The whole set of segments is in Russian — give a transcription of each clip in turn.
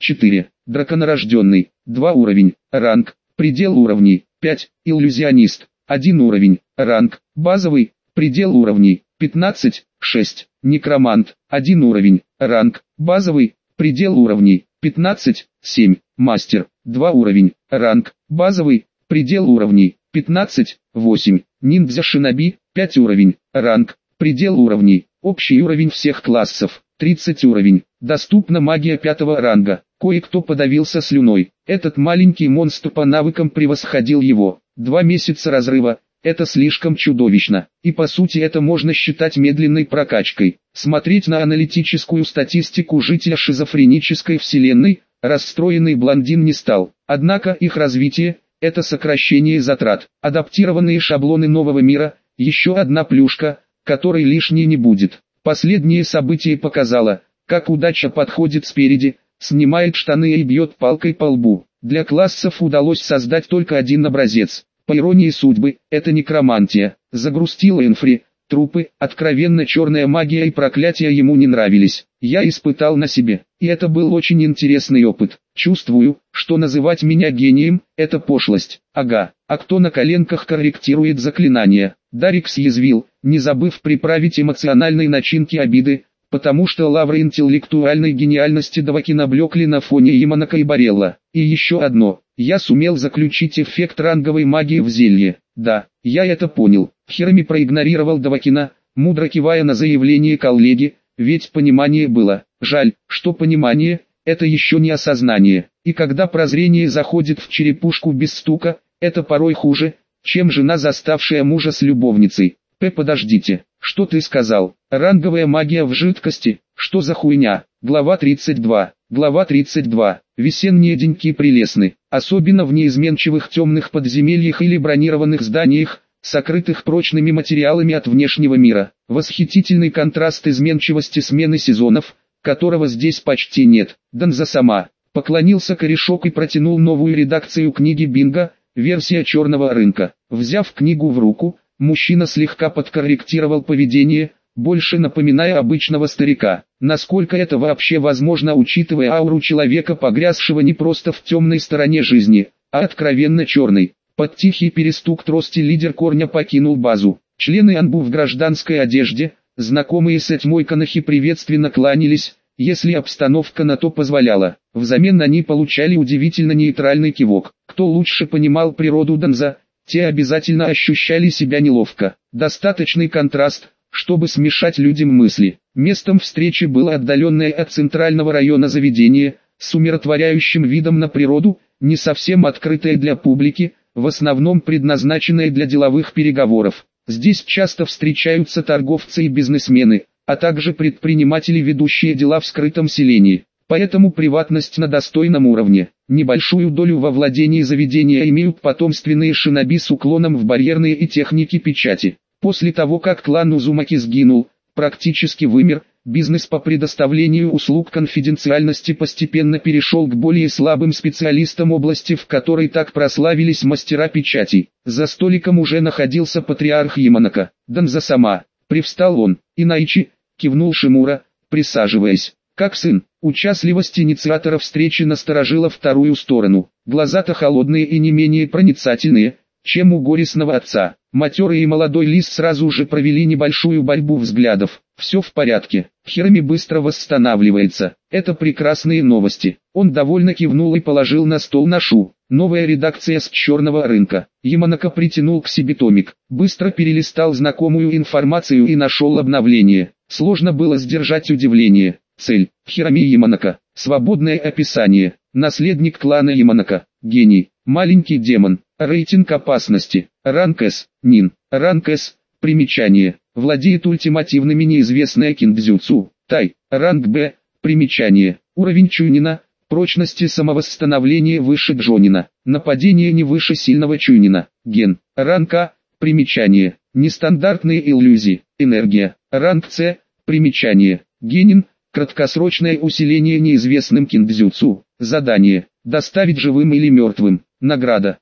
4. Драконорожденный, 2 уровень, ранг, предел уровней, 5. Иллюзионист, 1 уровень, ранг, базовый, предел уровней, 15, 6. Некромант, 1 уровень, ранг, базовый, предел уровней, 15, 7. Мастер, 2 уровень, ранг, базовый, предел уровней, 15, 8. Ниндзя-шиноби, 5 уровень, ранг, предел уровней, общий уровень всех классов, 30 уровень. Доступна магия 5 ранга. Кое-кто подавился слюной. Этот маленький монстр по навыкам превосходил его. 2 месяца разрыва. Это слишком чудовищно. И по сути это можно считать медленной прокачкой. Смотреть на аналитическую статистику жителя шизофренической вселенной, расстроенный блондин не стал. Однако их развитие – это сокращение затрат. Адаптированные шаблоны нового мира – еще одна плюшка, которой лишней не будет. Последнее событие показало, как удача подходит спереди, снимает штаны и бьет палкой по лбу. Для классов удалось создать только один образец. По иронии судьбы, это некромантия. Загрустила Энфри. Трупы, откровенно черная магия и проклятия ему не нравились. Я испытал на себе, и это был очень интересный опыт. Чувствую, что называть меня гением – это пошлость. Ага, а кто на коленках корректирует заклинания? Дарик съязвил, не забыв приправить эмоциональной начинки обиды, потому что лавры интеллектуальной гениальности Давакина блекли на фоне Яманака и Барелла. И еще одно, я сумел заключить эффект ранговой магии в зелье. Да, я это понял. Хироми проигнорировал Давакина, мудро кивая на заявление коллеги, ведь понимание было. Жаль, что понимание – это еще не осознание. И когда прозрение заходит в черепушку без стука, это порой хуже, чем жена, заставшая мужа с любовницей. Подождите, что ты сказал? Ранговая магия в жидкости? Что за хуйня? Глава 32. Глава 32. Весенние деньки прелестны, особенно в неизменчивых темных подземельях или бронированных зданиях, сокрытых прочными материалами от внешнего мира. Восхитительный контраст изменчивости смены сезонов, которого здесь почти нет. Данза сама. Поклонился корешок и протянул новую редакцию книги Бинго, версия черного рынка. Взяв книгу в руку, мужчина слегка подкорректировал поведение, больше напоминая обычного старика. Насколько это вообще возможно, учитывая ауру человека, погрязшего не просто в темной стороне жизни, а откровенно черной. Под тихий перестук трости лидер корня покинул базу. Члены Анбу в гражданской одежде, знакомые с тьмой канахи, приветственно кланялись, если обстановка на то позволяла. Взамен они получали удивительно нейтральный кивок. Кто лучше понимал природу Данза, те обязательно ощущали себя неловко. Достаточный контраст, чтобы смешать людям мысли. Местом встречи было отдаленное от центрального района заведение, с умиротворяющим видом на природу, не совсем открытое для публики, в основном предназначенное для деловых переговоров. Здесь часто встречаются торговцы и бизнесмены, а также предприниматели, ведущие дела в скрытом селении. Поэтому приватность на достойном уровне. Небольшую долю во владении заведения имеют потомственные шиноби с уклоном в барьерные и техники печати. После того, как клан Узумаки сгинул, практически вымер, бизнес по предоставлению услуг конфиденциальности постепенно перешел к более слабым специалистам области, в которой так прославились мастера печатей. За столиком уже находился патриарх Яманака. Данза сама. Привстал он. Инайчи, кивнул Шимура, присаживаясь. Как сын. Участливость инициатора встречи насторожила вторую сторону. Глаза-то холодные и не менее проницательные, чем у горестного отца. Матерый и молодой лис сразу же провели небольшую борьбу взглядов. Все в порядке. Хироми быстро восстанавливается. Это прекрасные новости. Он довольно кивнул и положил на стол ношу. Новая редакция с черного рынка. Яманака притянул к себе томик. Быстро перелистал знакомую информацию и нашел обновление. Сложно было сдержать удивление. Цель. Хироми Яманака. Свободное описание. Наследник клана Яманака. Гений. Маленький демон. Рейтинг опасности. Ранг С. Нин. Ранг С. Примечание. Владеет ультимативными неизвестная киндзюцу. Тай. Ранг Б. Примечание. Уровень чунина. Прочности самовосстановления выше Джонина. Нападение не выше сильного чунина. Ген. Ранг А. Примечание. Нестандартные иллюзии. Энергия. Ранг С. Примечание. Генин. Краткосрочное усиление неизвестным киндзюцу. Задание. Доставить живым или мертвым. Награда.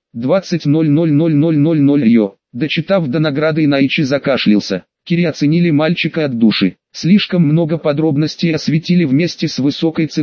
20.000000 Йо. Дочитав до награды, Инайчи закашлялся. Кири оценили мальчика от души. Слишком много подробностей осветили вместе с высокой ценой,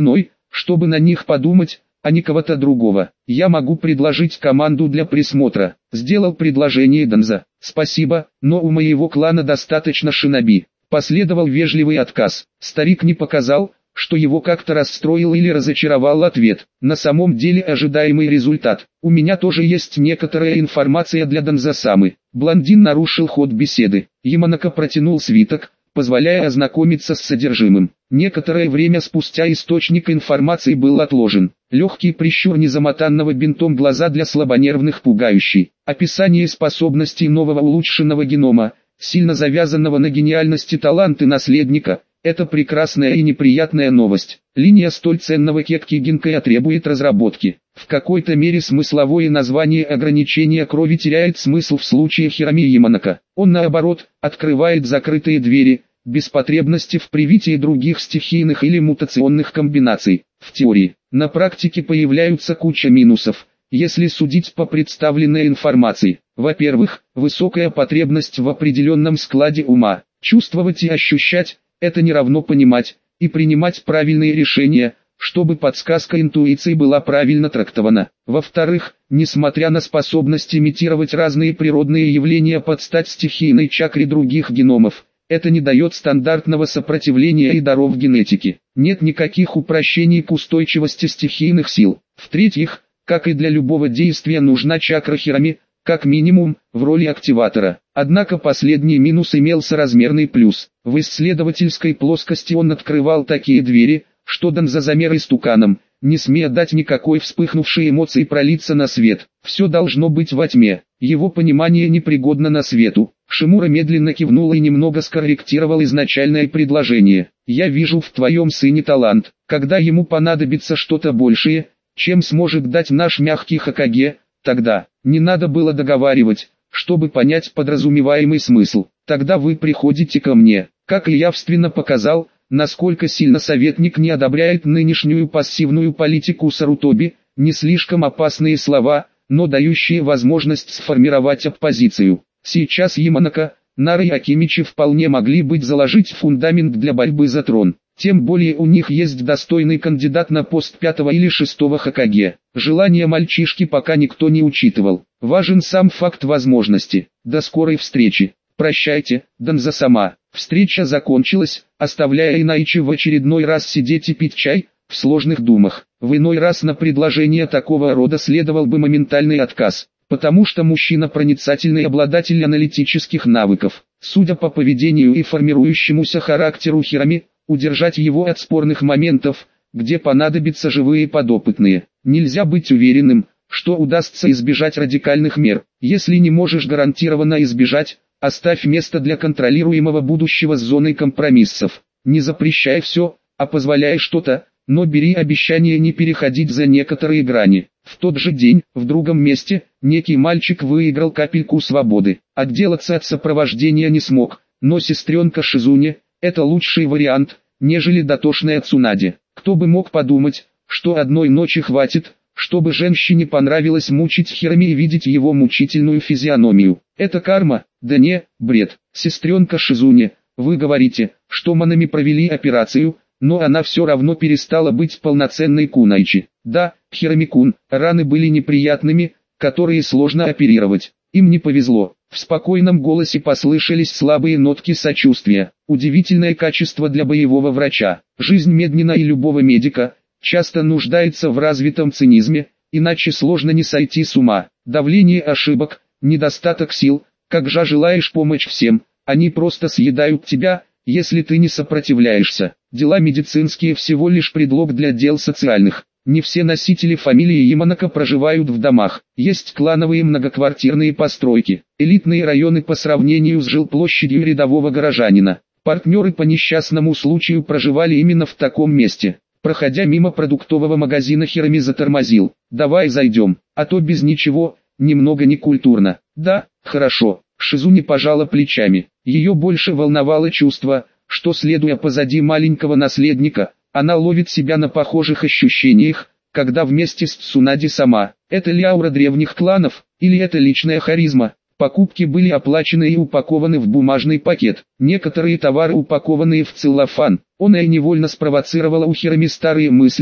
чтобы на них подумать, а не кого-то другого. Я могу предложить команду для присмотра. Сделал предложение Данза. Спасибо, но у моего клана достаточно шиноби. Последовал вежливый отказ. Старик не показал, что его как-то расстроил или разочаровал ответ. На самом деле ожидаемый результат. У меня тоже есть некоторая информация для Данза-самы. Блондин нарушил ход беседы. Яманака протянул свиток, позволяя ознакомиться с содержимым. Некоторое время спустя источник информации был отложен. Легкий прищур незамотанного бинтом глаза для слабонервных пугающий. Описание способностей нового улучшенного генома, сильно завязанного на гениальности таланты наследника. Это прекрасная и неприятная новость. Линия столь ценного Кекки Гинкая требует разработки. В какой-то мере смысловое название ограничения крови теряет смысл в случае Хироми Яманака. Он наоборот, открывает закрытые двери, без потребности в привитии других стихийных или мутационных комбинаций. В теории, на практике появляются куча минусов, если судить по представленной информации. Во-первых, высокая потребность в определенном складе ума. Чувствовать и ощущать – это не равно понимать и принимать правильные решения, чтобы подсказка интуиции была правильно трактована. Во-вторых, несмотря на способность имитировать разные природные явления под стать стихийной чакре других геномов, это не дает стандартного сопротивления и даров генетики. Нет никаких упрощений к устойчивости стихийных сил. В-третьих, как и для любого действия нужна чакра Хироми, как минимум, в роли активатора. Однако последний минус имел соразмерный плюс. В исследовательской плоскости он открывал такие двери, что Данза замер истуканом, не смея дать никакой вспыхнувшей эмоции пролиться на свет. Все должно быть во тьме. Его понимание непригодно на свету. Шимура медленно кивнул и немного скорректировал изначальное предложение. «Я вижу в твоем сыне талант. Когда ему понадобится что-то большее, чем сможет дать наш мягкий Хокаге, тогда не надо было договаривать, чтобы понять подразумеваемый смысл. Тогда вы приходите ко мне». Как и явственно показал, насколько сильно советник не одобряет нынешнюю пассивную политику Сарутоби, не слишком опасные слова, но дающие возможность сформировать оппозицию. Сейчас Яманака, Нара и Акимичи вполне могли быть заложить фундамент для борьбы за трон. Тем более у них есть достойный кандидат на пост 5-го или 6-го Хокаге. Желание мальчишки пока никто не учитывал. Важен сам факт возможности. До скорой встречи. Прощайте, Данза-сама. Встреча закончилась, оставляя Инайчи в очередной раз сидеть и пить чай, в сложных думах. В иной раз на предложение такого рода следовал бы моментальный отказ, потому что мужчина проницательный обладатель аналитических навыков. Судя по поведению и формирующемуся характеру Хироми, удержать его от спорных моментов, где понадобятся живые подопытные. Нельзя быть уверенным, что удастся избежать радикальных мер. Если не можешь гарантированно избежать, оставь место для контролируемого будущего с зоной компромиссов. Не запрещай все, а позволяй что-то, но бери обещание не переходить за некоторые грани. В тот же день, в другом месте, некий мальчик выиграл капельку свободы. Отделаться от сопровождения не смог, но сестренка Шизуне – это лучший вариант, нежели дотошная Цунаде. Кто бы мог подумать, что одной ночи хватит, чтобы женщине понравилось мучить Хироми и видеть его мучительную физиономию. Это карма? Да не, бред. Сестренка Шизуне, вы говорите, что Манами провели операцию, но она все равно перестала быть полноценной кунайчи. Да, Хироми-кун, раны были неприятными, которые сложно оперировать. Им не повезло. В спокойном голосе послышались слабые нотки сочувствия. Удивительное качество для боевого врача. Жизнь Меднина и любого медика часто нуждается в развитом цинизме, иначе сложно не сойти с ума. Давление ошибок, недостаток сил, как же желаешь помочь всем, они просто съедают тебя, если ты не сопротивляешься. Дела медицинские всего лишь предлог для дел социальных. Не все носители фамилии Яманака проживают в домах. Есть клановые многоквартирные постройки, элитные районы по сравнению с жилплощадью рядового горожанина. Партнеры по несчастному случаю проживали именно в таком месте. Проходя мимо продуктового магазина, Хироми затормозил. «Давай зайдем, а то без ничего, немного некультурно». «Да, хорошо». Шизуне пожала плечами. Ее больше волновало чувство, что, следуя позади маленького наследника, она ловит себя на похожих ощущениях, когда вместе с Цунади сама. Это ли аура древних кланов, или это личная харизма? Покупки были оплачены и упакованы в бумажный пакет. Некоторые товары упакованные в целлофан. Он и невольно спровоцировала у Хироми старые мысли,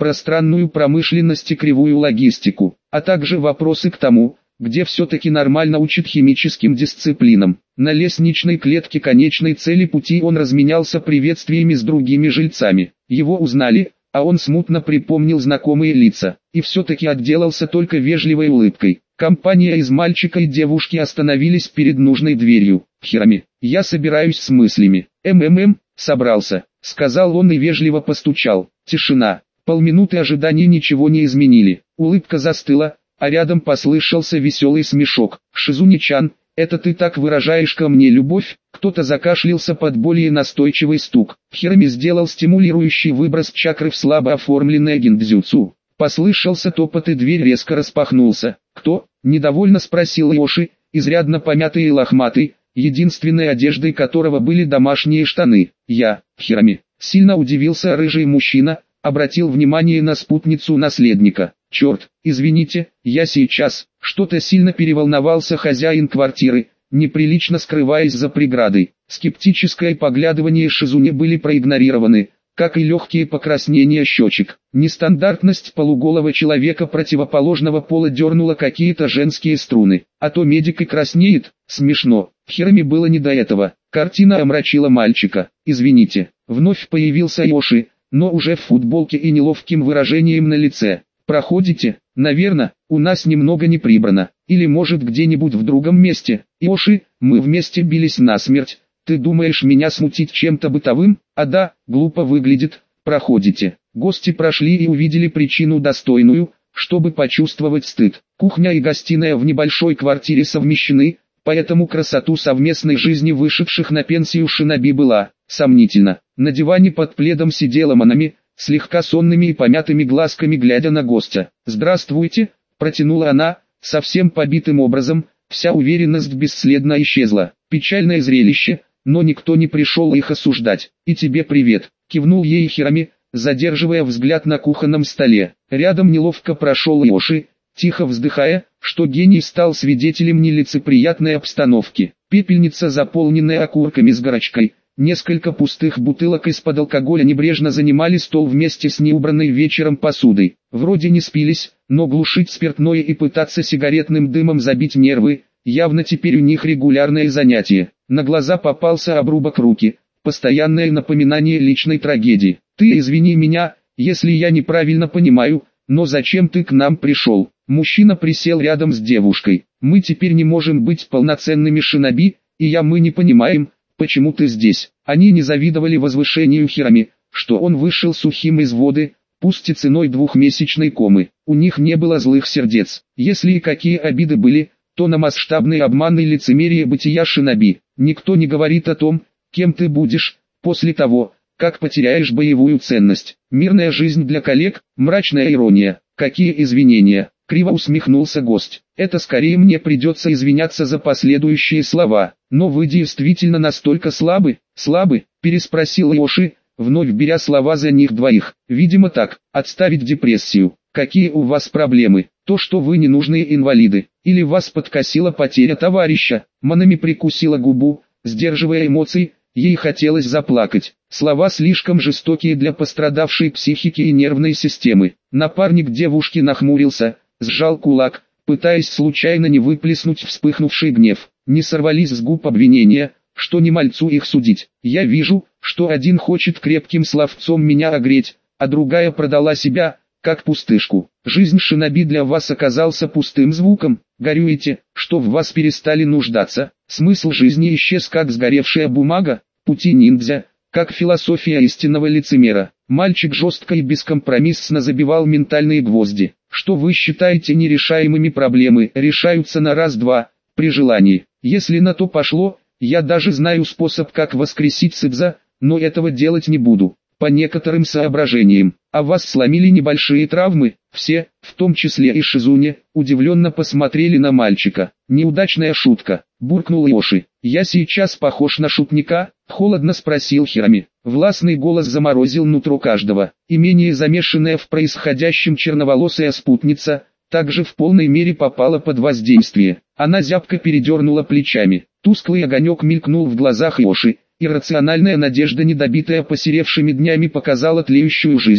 пространную промышленность и кривую логистику, а также вопросы к тому, где все-таки нормально учат химическим дисциплинам. На лестничной клетке конечной цели пути он разменялся приветствиями с другими жильцами. Его узнали, а он смутно припомнил знакомые лица, и все-таки отделался только вежливой улыбкой. Компания из мальчика и девушки остановились перед нужной дверью. «Хирами, я собираюсь с мыслями». Собрался», — сказал он и вежливо постучал. Тишина. Полминуты ожидания ничего не изменили. Улыбка застыла, а рядом послышался веселый смешок. «Шизуни-чан, это ты так выражаешь ко мне любовь?» Кто-то закашлялся под более настойчивый стук. Хирами сделал стимулирующий выброс чакры в слабо оформленное гиндзюцу. Послышался топот и дверь резко распахнулся. «Кто?» – недовольно спросил Йоши, изрядно помятый и лохматый, единственной одеждой которого были домашние штаны. «Я, Хирами». Сильно удивился рыжий мужчина, обратил внимание на спутницу наследника. «Черт, извините, я сейчас». Что-то сильно переволновался хозяин квартиры, неприлично скрываясь за преградой. Скептическое поглядывание Шизуни были проигнорированы, как и легкие покраснения щечек. Нестандартность полуголого человека противоположного пола дернула какие-то женские струны. А то медик и краснеет, смешно. Хирами было не до этого. Картина омрачила мальчика. «Извините». Вновь появился Йоши, но уже в футболке и неловким выражением на лице. «Проходите? Наверно, у нас немного не прибрано. Или может где-нибудь в другом месте. Йоши, мы вместе бились насмерть. Ты думаешь меня смутить чем-то бытовым? А да, глупо выглядит. Проходите». Гости прошли и увидели причину достойную, чтобы почувствовать стыд. Кухня и гостиная в небольшой квартире совмещены, поэтому красоту совместной жизни вышедших на пенсию шиноби была сомнительна. На диване под пледом сидела Манами, слегка сонными и помятыми глазками глядя на гостя. «Здравствуйте», — протянула она, совсем побитым образом, вся уверенность бесследно исчезла. Печальное зрелище, но никто не пришел их осуждать. «И тебе привет», — кивнул ей Хирами, задерживая взгляд на кухонном столе. Рядом неловко прошел Йоши, тихо вздыхая, что гений стал свидетелем нелицеприятной обстановки. Пепельница, заполненная окурками с горочкой, несколько пустых бутылок из-под алкоголя небрежно занимали стол вместе с неубранной вечером посудой. Вроде не спились, но глушить спиртное и пытаться сигаретным дымом забить нервы, явно теперь у них регулярное занятие. На глаза попался обрубок руки, постоянное напоминание личной трагедии. «Ты извини меня, если я неправильно понимаю, но зачем ты к нам пришел?» Мужчина присел рядом с девушкой. «Мы теперь не можем быть полноценными шиноби, и мы не понимаем, почему ты здесь». Они не завидовали возвышению Хирами, что он вышел сухим из воды, пусть и ценой двухмесячной комы. У них не было злых сердец. Если и какие обиды были, то на масштабный обман и лицемерие бытия шиноби. Никто не говорит о том, кем ты будешь, после того, как потеряешь боевую ценность. Мирная жизнь для коллег, мрачная ирония. «Какие извинения?» — криво усмехнулся гость. «Это скорее мне придется извиняться за последующие слова. Но вы действительно настолько слабы?» «Слабы?» — переспросил Йоши, вновь беря слова за них двоих. «Видимо так. Отставить депрессию. Какие у вас проблемы? То, что вы ненужные инвалиды. Или вас подкосила потеря товарища?» Манами прикусила губу, сдерживая эмоции. Ей хотелось заплакать. Слова слишком жестокие для пострадавшей психики и нервной системы. Напарник девушки нахмурился, сжал кулак, пытаясь случайно не выплеснуть вспыхнувший гнев. Не сорвались с губ обвинения, что не мальцу их судить. «Я вижу, что один хочет крепким словцом меня огреть, а другая продала себя, как пустышку. Жизнь шиноби для вас оказался пустым звуком. Горюете, что в вас перестали нуждаться. Смысл жизни исчез, как сгоревшая бумага. Пути ниндзя, как философия истинного лицемера». Мальчик жестко и бескомпромиссно забивал ментальные гвозди. «Что вы считаете нерешаемыми проблемы, решаются на раз-два, при желании. Если на то пошло, я даже знаю способ, как воскресить Сыбза, но этого делать не буду. По некоторым соображениям. А вас сломили небольшие травмы?» Все, в том числе и Шизуни, удивленно посмотрели на мальчика. «Неудачная шутка», — буркнул Йоши. «Я сейчас похож на шутника?» — холодно спросил Хирами. Властный голос заморозил нутро каждого. И менее замешанная в происходящем черноволосая спутница, также в полной мере попала под воздействие. Она зябко передернула плечами. Тусклый огонек мелькнул в глазах Йоши. Иррациональная надежда, недобитая посеревшими днями, показала тлеющую жизнь.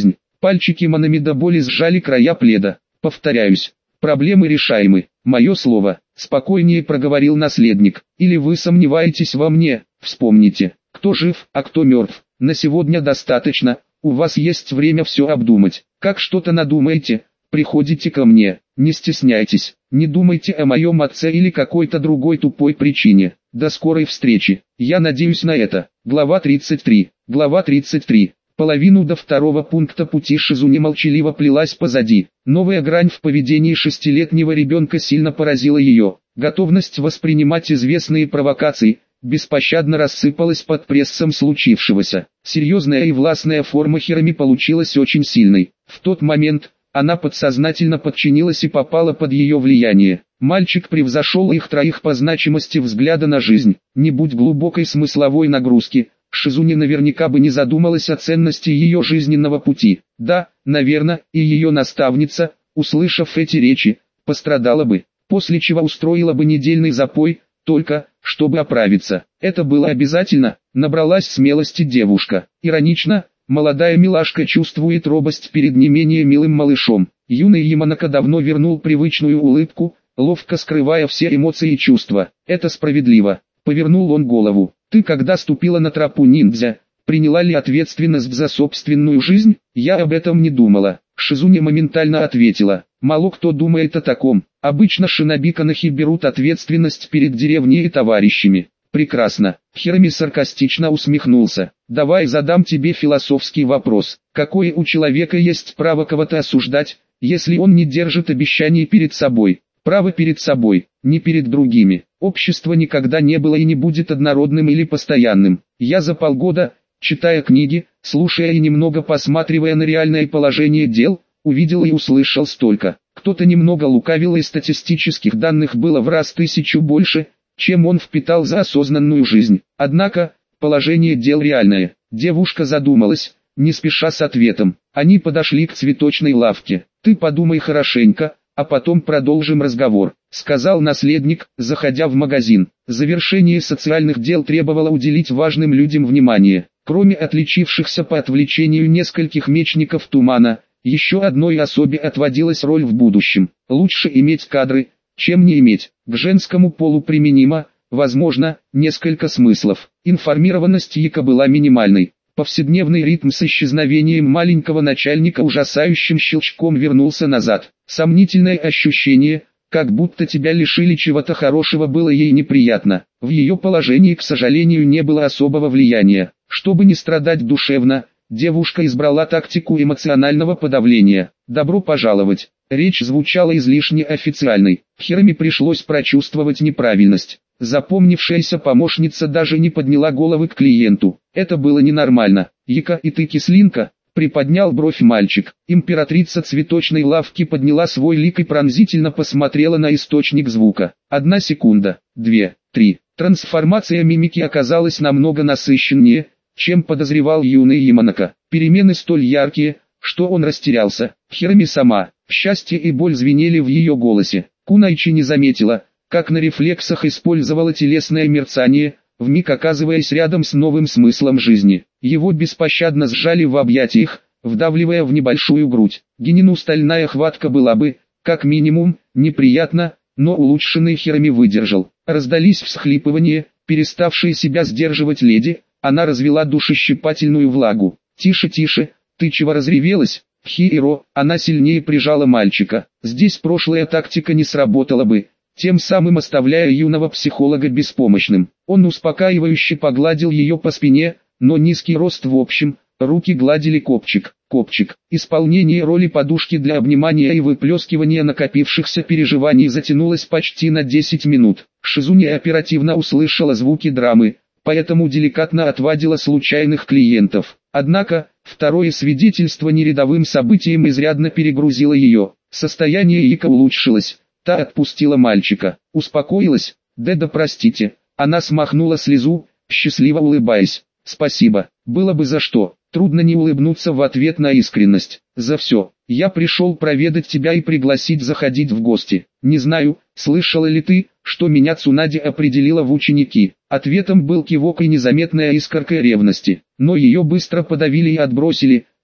Пальчики Манами до боли сжали края пледа. Повторяюсь, проблемы решаемы. Мое слово, спокойнее проговорил наследник. Или вы сомневаетесь во мне? Вспомните, кто жив, а кто мертв. На сегодня достаточно, у вас есть время все обдумать. Как что-то надумаете, приходите ко мне, не стесняйтесь, не думайте о моем отце или какой-то другой тупой причине. До скорой встречи, я надеюсь на это. Глава 33. Глава 33. Половину до второго пункта пути Шизуне молчаливо плелась позади. Новая грань в поведении шестилетнего ребенка сильно поразила ее. Готовность воспринимать известные провокации беспощадно рассыпалась под прессом случившегося. Серьезная и властная форма Хироми получилась очень сильной. В тот момент она подсознательно подчинилась и попала под ее влияние. Мальчик превзошел их троих по значимости взгляда на жизнь. Не будь глубокой смысловой нагрузки, Шизуне наверняка бы не задумалась о ценности ее жизненного пути. Да, наверное, и ее наставница, услышав эти речи, пострадала бы, после чего устроила бы недельный запой, только, чтобы оправиться. Это было обязательно, набралась смелости девушка. Иронично, молодая милашка чувствует робость перед не менее милым малышом. Юный Яманака давно вернул привычную улыбку, ловко скрывая все эмоции и чувства. Это справедливо. Повернул он голову. Ты когда ступила на тропу ниндзя, приняла ли ответственность за собственную жизнь? Я об этом не думала. Шизуне моментально ответила. Мало кто думает о таком. Обычно шиноби-канахи берут ответственность перед деревней и товарищами. Прекрасно. Хироми саркастично усмехнулся. Давай задам тебе философский вопрос. Какое у человека есть право кого-то осуждать, если он не держит обещаний перед собой? Право перед собой, не перед другими. Общество никогда не было и не будет однородным или постоянным. Я за полгода, читая книги, слушая и немного посматривая на реальное положение дел, увидел и услышал столько. Кто-то немного лукавил, и статистических данных было в раз 1000 больше, чем он впитал за осознанную жизнь. Однако, положение дел реальное. Девушка задумалась, не спеша с ответом. Они подошли к цветочной лавке. «Ты подумай хорошенько, а потом продолжим разговор», — сказал наследник, заходя в магазин. Завершение социальных дел требовало уделить важным людям внимание. Кроме отличившихся по отвлечению нескольких мечников тумана, еще одной особе отводилась роль в будущем. Лучше иметь кадры, чем не иметь. К женскому полу применимо, возможно, несколько смыслов. Информированность Яка была минимальной. Повседневный ритм с исчезновением маленького начальника ужасающим щелчком вернулся назад. Сомнительное ощущение, как будто тебя лишили чего-то хорошего, было ей неприятно. В ее положении, к сожалению, не было особого влияния. Чтобы не страдать душевно, девушка избрала тактику эмоционального подавления. «Добро пожаловать». Речь звучала излишне официальной. Хироми пришлось прочувствовать неправильность. Запомнившаяся помощница даже не подняла головы к клиенту. Это было ненормально. «Яка, и ты кислинка?» — приподнял бровь мальчик. Императрица цветочной лавки подняла свой лик и пронзительно посмотрела на источник звука. 1 секунда, 2, 3. Трансформация мимики оказалась намного насыщеннее, чем подозревал юный Яманака. Перемены столь яркие, что он растерялся. Хироми сама, счастье и боль звенели в ее голосе. Кунайчи не заметила, как на рефлексах использовала телесное мерцание, вмиг оказываясь рядом с новым смыслом жизни. Его беспощадно сжали в объятиях, вдавливая в небольшую грудь. Генину стальная хватка была бы, как минимум, неприятна, но улучшенный Хироми выдержал. Раздались всхлипывания, переставшие себя сдерживать леди, она развела душещипательную влагу. «Тише, тише, ты чего разревелась?» «Хиро», она сильнее прижала мальчика. Здесь прошлая тактика не сработала бы, тем самым оставляя юного психолога беспомощным. Он успокаивающе погладил ее по спине, но низкий рост в общем, руки гладили копчик. Исполнение роли подушки для обнимания и выплескивания накопившихся переживаний затянулось почти на 10 минут. Шизуне оперативно услышала звуки драмы, поэтому деликатно отвадила случайных клиентов. Однако, второе свидетельство нерядовым событием изрядно перегрузило ее. Состояние Яка улучшилось. Та отпустила мальчика. Успокоилась? Да простите. Она смахнула слезу, счастливо улыбаясь. «Спасибо, было бы за что». Трудно не улыбнуться в ответ на искренность. «За все. Я пришел проведать тебя и пригласить заходить в гости. Не знаю, слышала ли ты, что меня Цунади определила в ученики». Ответом был кивок и незаметная искорка ревности. Но ее быстро подавили и отбросили,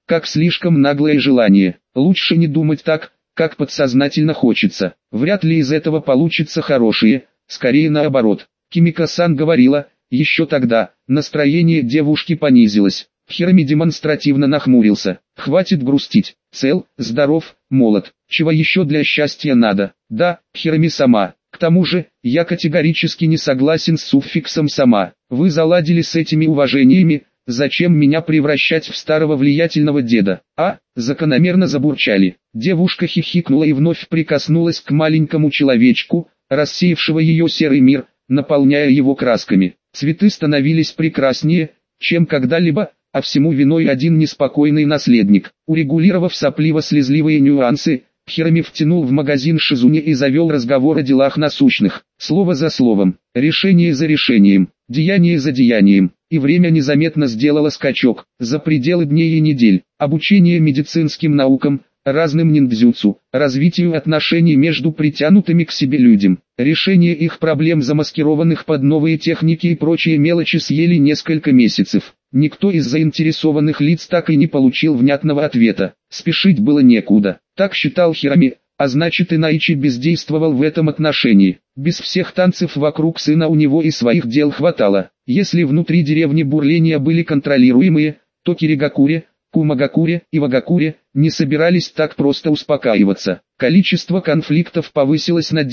как слишком наглое желание. Лучше не думать так, как подсознательно хочется. Вряд ли из этого получится хорошее, скорее наоборот. Кимика-сан говорила, еще тогда, настроение девушки понизилось. Хироми демонстративно нахмурился. Хватит грустить. Цел, здоров, молод. Чего еще для счастья надо? Да, Хироми сама. К тому же, я категорически не согласен с суффиксом «сама». Вы заладили с этими уважениями, зачем меня превращать в старого влиятельного деда? Закономерно забурчали. Девушка хихикнула и вновь прикоснулась к маленькому человечку, рассеявшего ее серый мир, наполняя его красками. Цветы становились прекраснее, чем когда-либо, а всему виной один неспокойный наследник. Урегулировав сопливо-слезливые нюансы, Хироми втянул в магазин Шизуни и завел разговор о делах насущных. Слово за словом, решение за решением, деяние за деянием. И время незаметно сделало скачок, за пределы дней и недель. Обучение медицинским наукам, разным ниндзюцу, развитию отношений между притянутыми к себе людям, решение их проблем, замаскированных под новые техники и прочие мелочи, съели несколько месяцев. Никто из заинтересованных лиц так и не получил внятного ответа. Спешить было некуда. Так считал Хироми, а значит и Наичи бездействовал в этом отношении. Без всех танцев вокруг сына у него и своих дел хватало. Если внутри деревни бурления были контролируемые, то Киригакуре, Кумагакуре и Вагакуре не собирались так просто успокаиваться. Количество конфликтов повысилось на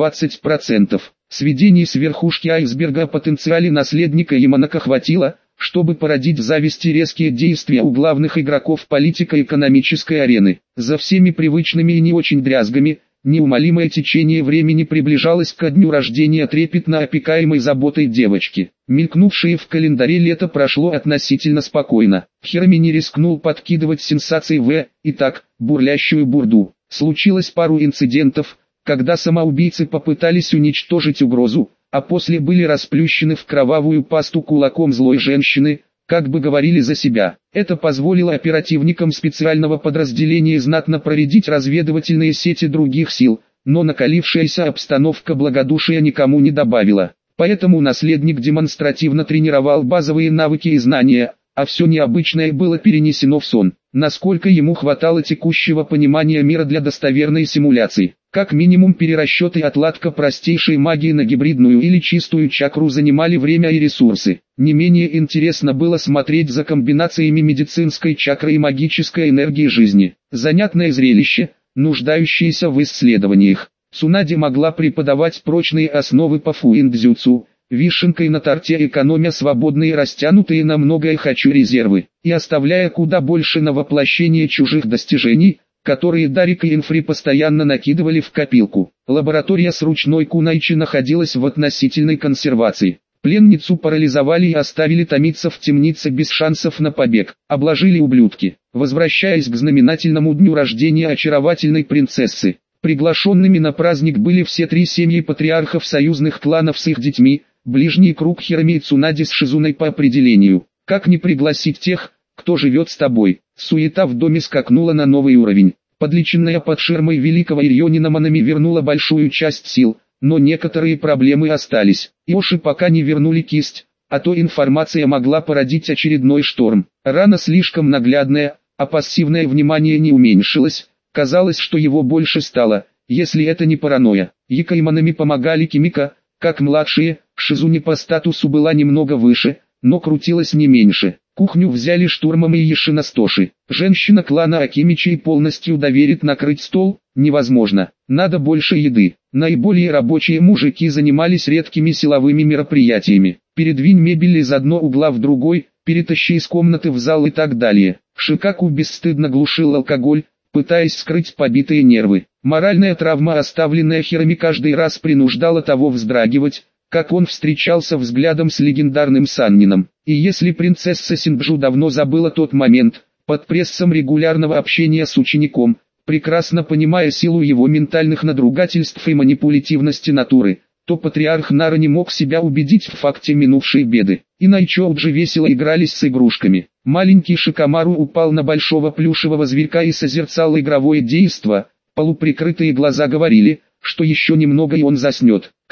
10-20%. Сведений с верхушки айсберга о потенциале наследника Яманака хватило, чтобы породить зависть и резкие действия у главных игроков политико-экономической арены. За всеми привычными и не очень дрязгами, неумолимое течение времени приближалось ко дню рождения трепетно опекаемой заботой девочки. Мелькнувшее в календаре лето прошло относительно спокойно. Хироми не рискнул подкидывать сенсации в и так бурлящую бурду. Случилось пару инцидентов, когда самоубийцы попытались уничтожить угрозу, а после были расплющены в кровавую пасту кулаком злой женщины, как бы говорили за себя. Это позволило оперативникам специального подразделения знатно проредить разведывательные сети других сил, но накалившаяся обстановка благодушия никому не добавила. Поэтому наследник демонстративно тренировал базовые навыки и знания, а все необычное было перенесено в сон, насколько ему хватало текущего понимания мира для достоверной симуляции. Как минимум перерасчет и отладка простейшей магии на гибридную или чистую чакру занимали время и ресурсы. Не менее интересно было смотреть за комбинациями медицинской чакры и магической энергии жизни. Занятное зрелище, нуждающееся в исследованиях. Цунади могла преподавать прочные основы по фуиндзюцу, вишенкой на торте экономя свободные растянутые на многое хочу резервы, и оставляя куда больше на воплощение чужих достижений, которые Дарик и Инфри постоянно накидывали в копилку. Лаборатория с ручной кунайчи находилась в относительной консервации. Пленницу парализовали и оставили томиться в темнице без шансов на побег. Обложили ублюдки. Возвращаясь к знаменательному дню рождения очаровательной принцессы, приглашенными на праздник были все три семьи патриархов союзных кланов с их детьми, ближний круг Хироми и Цунади с Шизуной по определению. Как не пригласить тех, кто живет с тобой? Суета в доме скакнула на новый уровень. Подлеченная под ширмой великого Ирьонина Манами вернула большую часть сил, но некоторые проблемы остались. Иоши пока не вернули кисть, а то информация могла породить очередной шторм. Рана слишком наглядная, а пассивное внимание не уменьшилось. Казалось, что его больше стало, если это не паранойя. Яка и Манами помогали Кимика, как младшие, Шизуни по статусу была немного выше, но крутилась не меньше. Кухню взяли штурмом и Яшина с Тоши. Женщина клана Акимичей полностью доверит накрыть стол, невозможно. Надо больше еды. Наиболее рабочие мужики занимались редкими силовыми мероприятиями. Передвинь мебель из одного угла в другой, перетащи из комнаты в зал и так далее. Шикаку бесстыдно глушил алкоголь, пытаясь скрыть побитые нервы. Моральная травма, оставленная Хироми, каждый раз принуждала того вздрагивать, как он встречался взглядом с легендарным Саннином. И если принцесса Синджу давно забыла тот момент, под прессом регулярного общения с учеником, прекрасно понимая силу его ментальных надругательств и манипулятивности натуры, то патриарх Нара не мог себя убедить в факте минувшей беды. И Найчоуджи весело игрались с игрушками. Маленький Шикамару упал на большого плюшевого зверька и созерцал игровое действо, полуприкрытые глаза говорили, что еще немного и он заснет.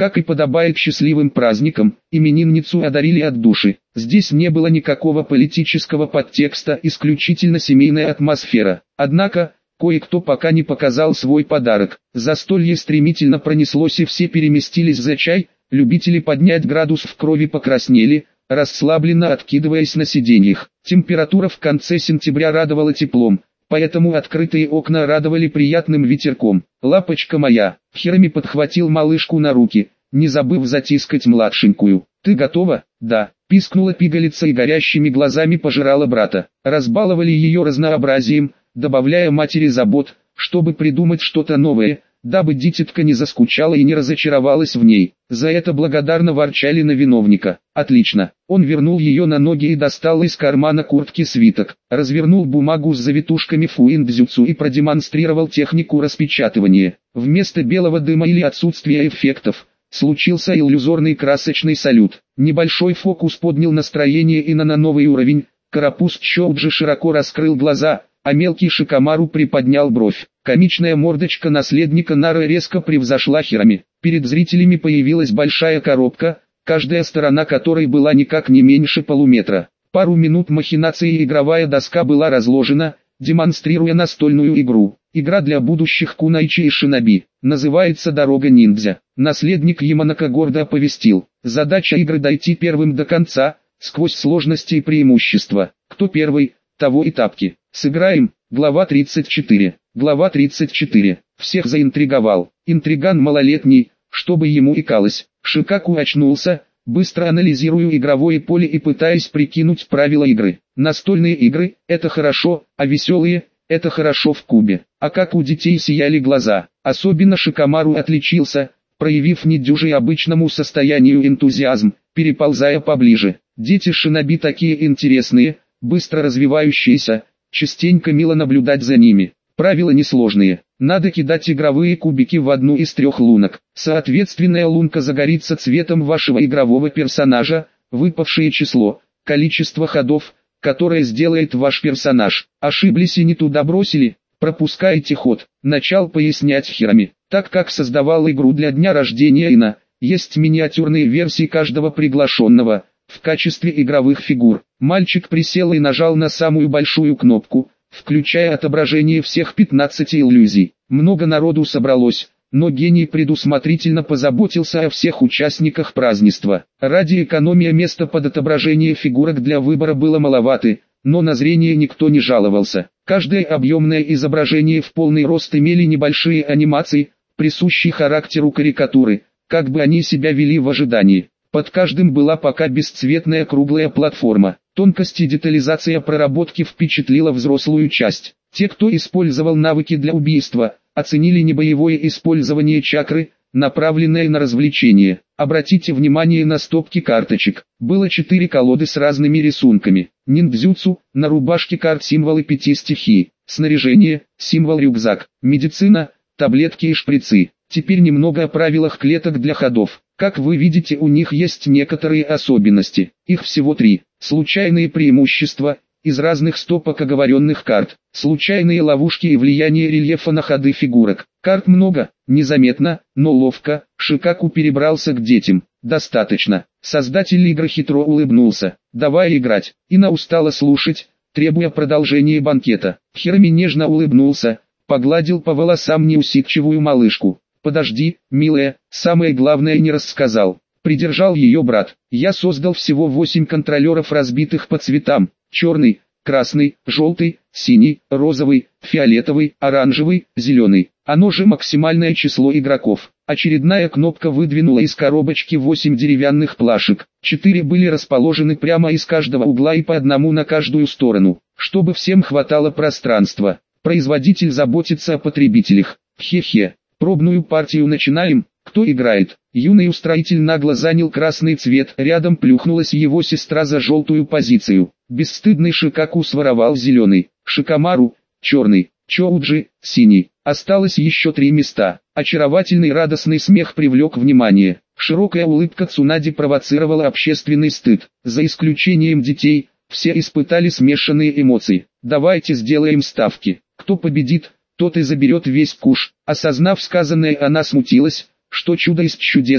Как и подобает счастливым праздникам, именинницу одарили от души. Здесь не было никакого политического подтекста, исключительно семейная атмосфера. Однако, кое-кто пока не показал свой подарок. Застолье стремительно пронеслось и все переместились за чай, любители поднять градус в крови покраснели, расслабленно откидываясь на сиденьях. Температура в конце сентября радовала теплом, поэтому открытые окна радовали приятным ветерком. «Лапочка моя!» Херами подхватил малышку на руки, не забыв затискать младшенькую. «Ты готова?» «Да», пискнула пигалица и горящими глазами пожирала брата. Разбаловали ее разнообразием, добавляя матери забот, чтобы придумать что-то новое, дабы дитятка не заскучала и не разочаровалась в ней. За это благодарно ворчали на виновника. Отлично. Он вернул ее на ноги и достал из кармана куртки свиток, развернул бумагу с завитушками фуиндзюцу и продемонстрировал технику распечатывания. Вместо белого дыма или отсутствия эффектов, случился иллюзорный красочный салют. Небольшой фокус поднял настроение и на новый уровень. Карапуз Чоуджи широко раскрыл глаза, а мелкий Шикамару приподнял бровь. Комичная мордочка наследника Нары резко превзошла Хирами. Перед зрителями появилась большая коробка, каждая сторона которой была никак не меньше полуметра. Пару минут махинации и игровая доска была разложена, демонстрируя настольную игру. Игра для будущих кунайчи и шиноби. Называется «Дорога ниндзя». Наследник Яманака гордо оповестил. Задача игры дойти первым до конца, сквозь сложности и преимущества. Кто первый, того и тапки. Сыграем. Глава 34. Глава 34. Всех заинтриговал. Интриган малолетний, чтобы ему икалось. Шикаку очнулся, быстро анализируя игровое поле и пытаясь прикинуть правила игры. Настольные игры – это хорошо, а веселые – это хорошо в кубе. А как у детей сияли глаза. Особенно Шикамару отличился, проявив недюжий обычному состоянию энтузиазм, переползая поближе. Дети шиноби такие интересные, быстро развивающиеся, частенько мило наблюдать за ними. Правила несложные. Надо кидать игровые кубики в одну из 3 лунок. Соответственная лунка загорится цветом вашего игрового персонажа, выпавшее число, количество ходов, которое сделает ваш персонаж. Ошиблись и не туда бросили, пропускаете ход. Начал пояснять Хирами. Так как создавал игру для дня рождения Ина, есть миниатюрные версии каждого приглашенного, в качестве игровых фигур. Мальчик присел и нажал на самую большую кнопку, включая отображение всех 15 иллюзий. Много народу собралось, но гений предусмотрительно позаботился о всех участниках празднества. Ради экономии места под отображение фигурок для выбора было маловато, но на зрение никто не жаловался. Каждое объемное изображение в полный рост имели небольшие анимации, присущие характеру карикатуры, как бы они себя вели в ожидании. Под каждым была пока бесцветная круглая платформа. Тонкость и детализация проработки впечатлила взрослую часть. Те, кто использовал навыки для убийства, оценили небоевое использование чакры, направленное на развлечение. Обратите внимание на стопки карточек. Было 4 колоды с разными рисунками. Ниндзюцу, на рубашке карт символы 5 стихий. Снаряжение, символ рюкзак. Медицина, таблетки и шприцы. Теперь немного о правилах клеток для ходов. Как вы видите, у них есть некоторые особенности. Их всего 3. Случайные преимущества, из разных стопок оговоренных карт. Случайные ловушки и влияние рельефа на ходы фигурок. Карт много, незаметно, но ловко. Шикаку перебрался к детям. Достаточно. Создатель игры хитро улыбнулся. Давай играть. Ина устала слушать, требуя продолжения банкета. Хирами нежно улыбнулся, погладил по волосам неусидчивую малышку. «Подожди, милая, самое главное не рассказал». Придержал ее брат. «Я создал всего 8 контролеров, разбитых по цветам. Черный, красный, желтый, синий, розовый, фиолетовый, оранжевый, зеленый. Оно же максимальное число игроков». Очередная кнопка выдвинула из коробочки 8 деревянных плашек. 4 были расположены прямо из каждого угла и по одному на каждую сторону, чтобы всем хватало пространства. Производитель заботится о потребителях. Хе-хе. Пробную партию начинаем. Кто играет? Юный устроитель нагло занял красный цвет. Рядом плюхнулась его сестра за желтую позицию. Бесстыдный Шикаку своровал зеленый. Шикамару, черный. Чоуджи, синий. Осталось еще 3 места. Очаровательный радостный смех привлек внимание. Широкая улыбка Цунади провоцировала общественный стыд. За исключением детей, все испытали смешанные эмоции. Давайте сделаем ставки. Кто победит, тот и заберет весь куш. Осознав сказанное, она смутилась, что чудо из чудес,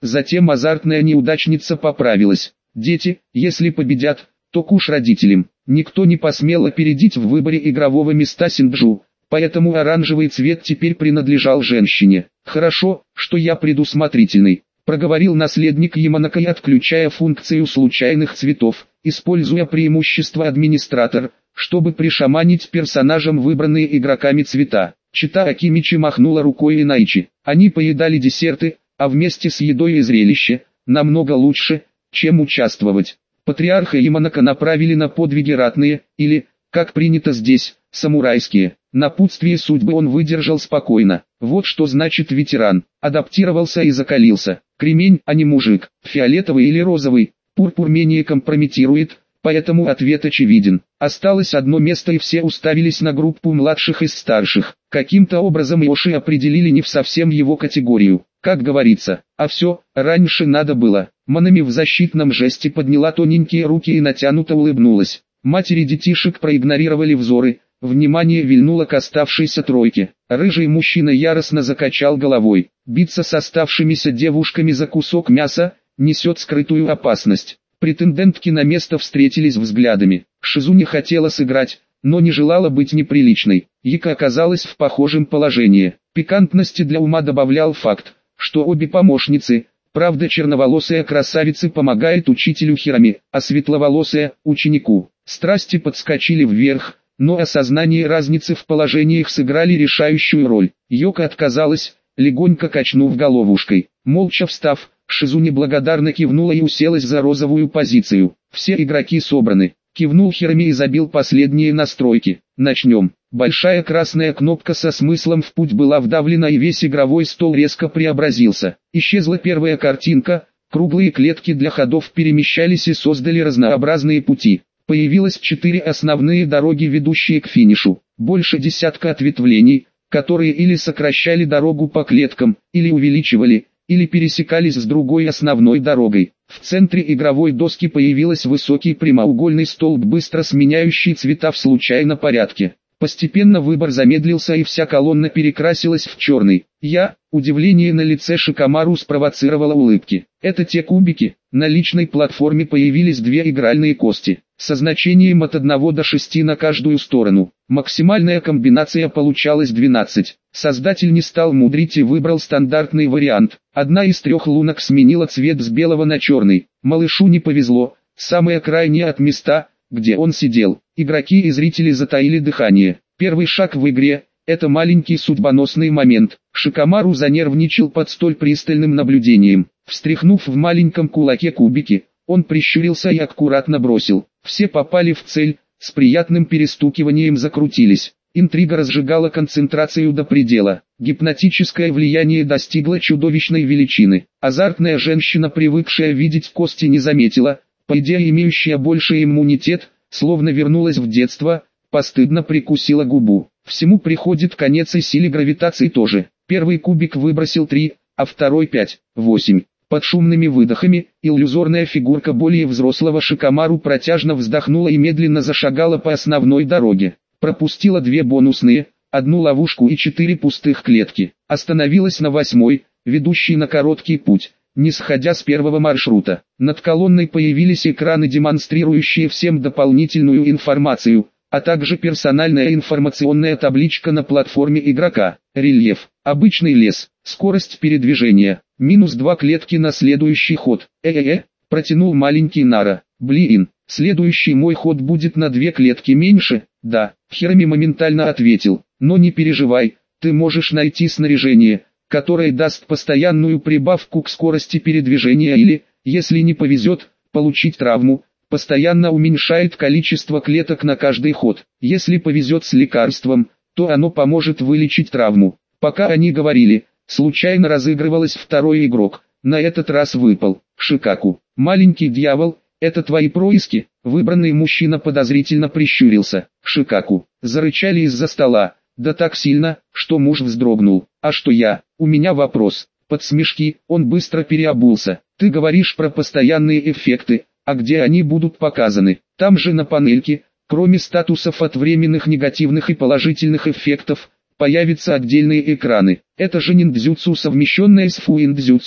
Затем азартная неудачница поправилась. Дети, если победят, то куш родителям. Никто не посмел опередить в выборе игрового места Синджу, поэтому оранжевый цвет теперь принадлежал женщине. «Хорошо, что я предусмотрительный», — проговорил наследник Яманакай, отключая функцию случайных цветов, используя преимущество администратор, чтобы пришаманить персонажам выбранные игроками цвета. Чита Акимичи махнула рукой Инайчи. Они поедали десерты, а вместе с едой и зрелище, намного лучше, чем участвовать. Патриарха Яманака направили на подвиги ратные, или, как принято здесь, самурайские. Напутствие судьбы он выдержал спокойно. Вот что значит ветеран. Адаптировался и закалился. Кремень, а не мужик. Фиолетовый или розовый. Пурпур менее компрометирует, поэтому ответ очевиден. Осталось одно место, и все уставились на группу младших и старших. Каким-то образом Йоши определили не в совсем его категорию. Как говорится, а все, раньше надо было. Манами в защитном жесте подняла тоненькие руки и натянуто улыбнулась. Матери детишек проигнорировали взоры, внимание вильнуло к оставшейся тройке. Рыжий мужчина яростно закачал головой. Биться с оставшимися девушками за кусок мяса несет скрытую опасность. Претендентки на место встретились взглядами. Шизуни хотела сыграть, но не желала быть неприличной. Юка оказалась в похожем положении. Пикантности для ума добавлял факт, что обе помощницы, правда черноволосая красавица помогает учителю Хирами, а светловолосая – ученику. Страсти подскочили вверх, но осознание разницы в положениях сыграли решающую роль. Йока отказалась, легонько качнув головушкой. Молча встав, Шизуни благодарно кивнула и уселась за розовую позицию. Все игроки собраны. Кивнул Хирами и забил последние настройки. Начнем. Большая красная кнопка со смыслом в путь была вдавлена, и весь игровой стол резко преобразился. Исчезла первая картинка, круглые клетки для ходов перемещались и создали разнообразные пути. Появилось 4 основные дороги, ведущие к финишу. Больше десятка ответвлений, которые или сокращали дорогу по клеткам, или увеличивали, или пересекались с другой основной дорогой. В центре игровой доски появился высокий прямоугольный столб, быстро сменяющий цвета в случайном порядке. Постепенно выбор замедлился, и вся колонна перекрасилась в черный. Удивление на лице Шикамару спровоцировало улыбки. Это те кубики. На личной платформе появились 2 игральные кости, со значением от 1 до 6 на каждую сторону. Максимальная комбинация получалась 12. Создатель не стал мудрить и выбрал стандартный вариант. Одна из 3 лунок сменила цвет с белого на черный. Малышу не повезло. Самое крайнее от места, где он сидел. Игроки и зрители затаили дыхание. Первый шаг в игре – это маленький судьбоносный момент. Шикамару занервничал под столь пристальным наблюдением. Встряхнув в маленьком кулаке кубики, он прищурился и аккуратно бросил. Все попали в цель, с приятным перестукиванием закрутились. Интрига разжигала концентрацию до предела. Гипнотическое влияние достигло чудовищной величины. Азартная женщина, привыкшая видеть кости, не заметила, по идее имеющая больший иммунитет, словно вернулась в детство, постыдно прикусила губу. Всему приходит конец, и силе гравитации тоже. Первый кубик выбросил 3, а второй 5, 8. Под шумными выдохами, иллюзорная фигурка более взрослого Шикамару протяжно вздохнула и медленно зашагала по основной дороге. Пропустила 2 бонусные, 1 ловушку и 4 пустых клетки. Остановилась на 8, ведущей на короткий путь, не сходя с первого маршрута. Над колонной появились экраны, демонстрирующие всем дополнительную информацию, а также персональная информационная табличка на платформе игрока. Рельеф. Обычный лес. Скорость передвижения. -2 клетки на следующий ход. Протянул маленький Нара. Блин, следующий мой ход будет на 2 клетки меньше? Да. Хирами моментально ответил. Но не переживай, ты можешь найти снаряжение, которое даст постоянную прибавку к скорости передвижения, или, если не повезет, получить травму. Постоянно уменьшает количество клеток на каждый ход. Если повезет с лекарством, то оно поможет вылечить травму. Пока они говорили, случайно разыгрывалась второй игрок. На этот раз выпал Шикаку. Маленький дьявол, это твои происки? Выбранный мужчина подозрительно прищурился. Шикаку. Зарычали из-за стола. Да так сильно, что муж вздрогнул. А что я? У меня вопрос. Под смешки он быстро переобулся. Ты говоришь про постоянные эффекты. А где они будут показаны? Там же на панельке, кроме статусов от временных негативных и положительных эффектов, появятся отдельные экраны. Это же ниндзюцу, совмещенное с фуиндзюцу.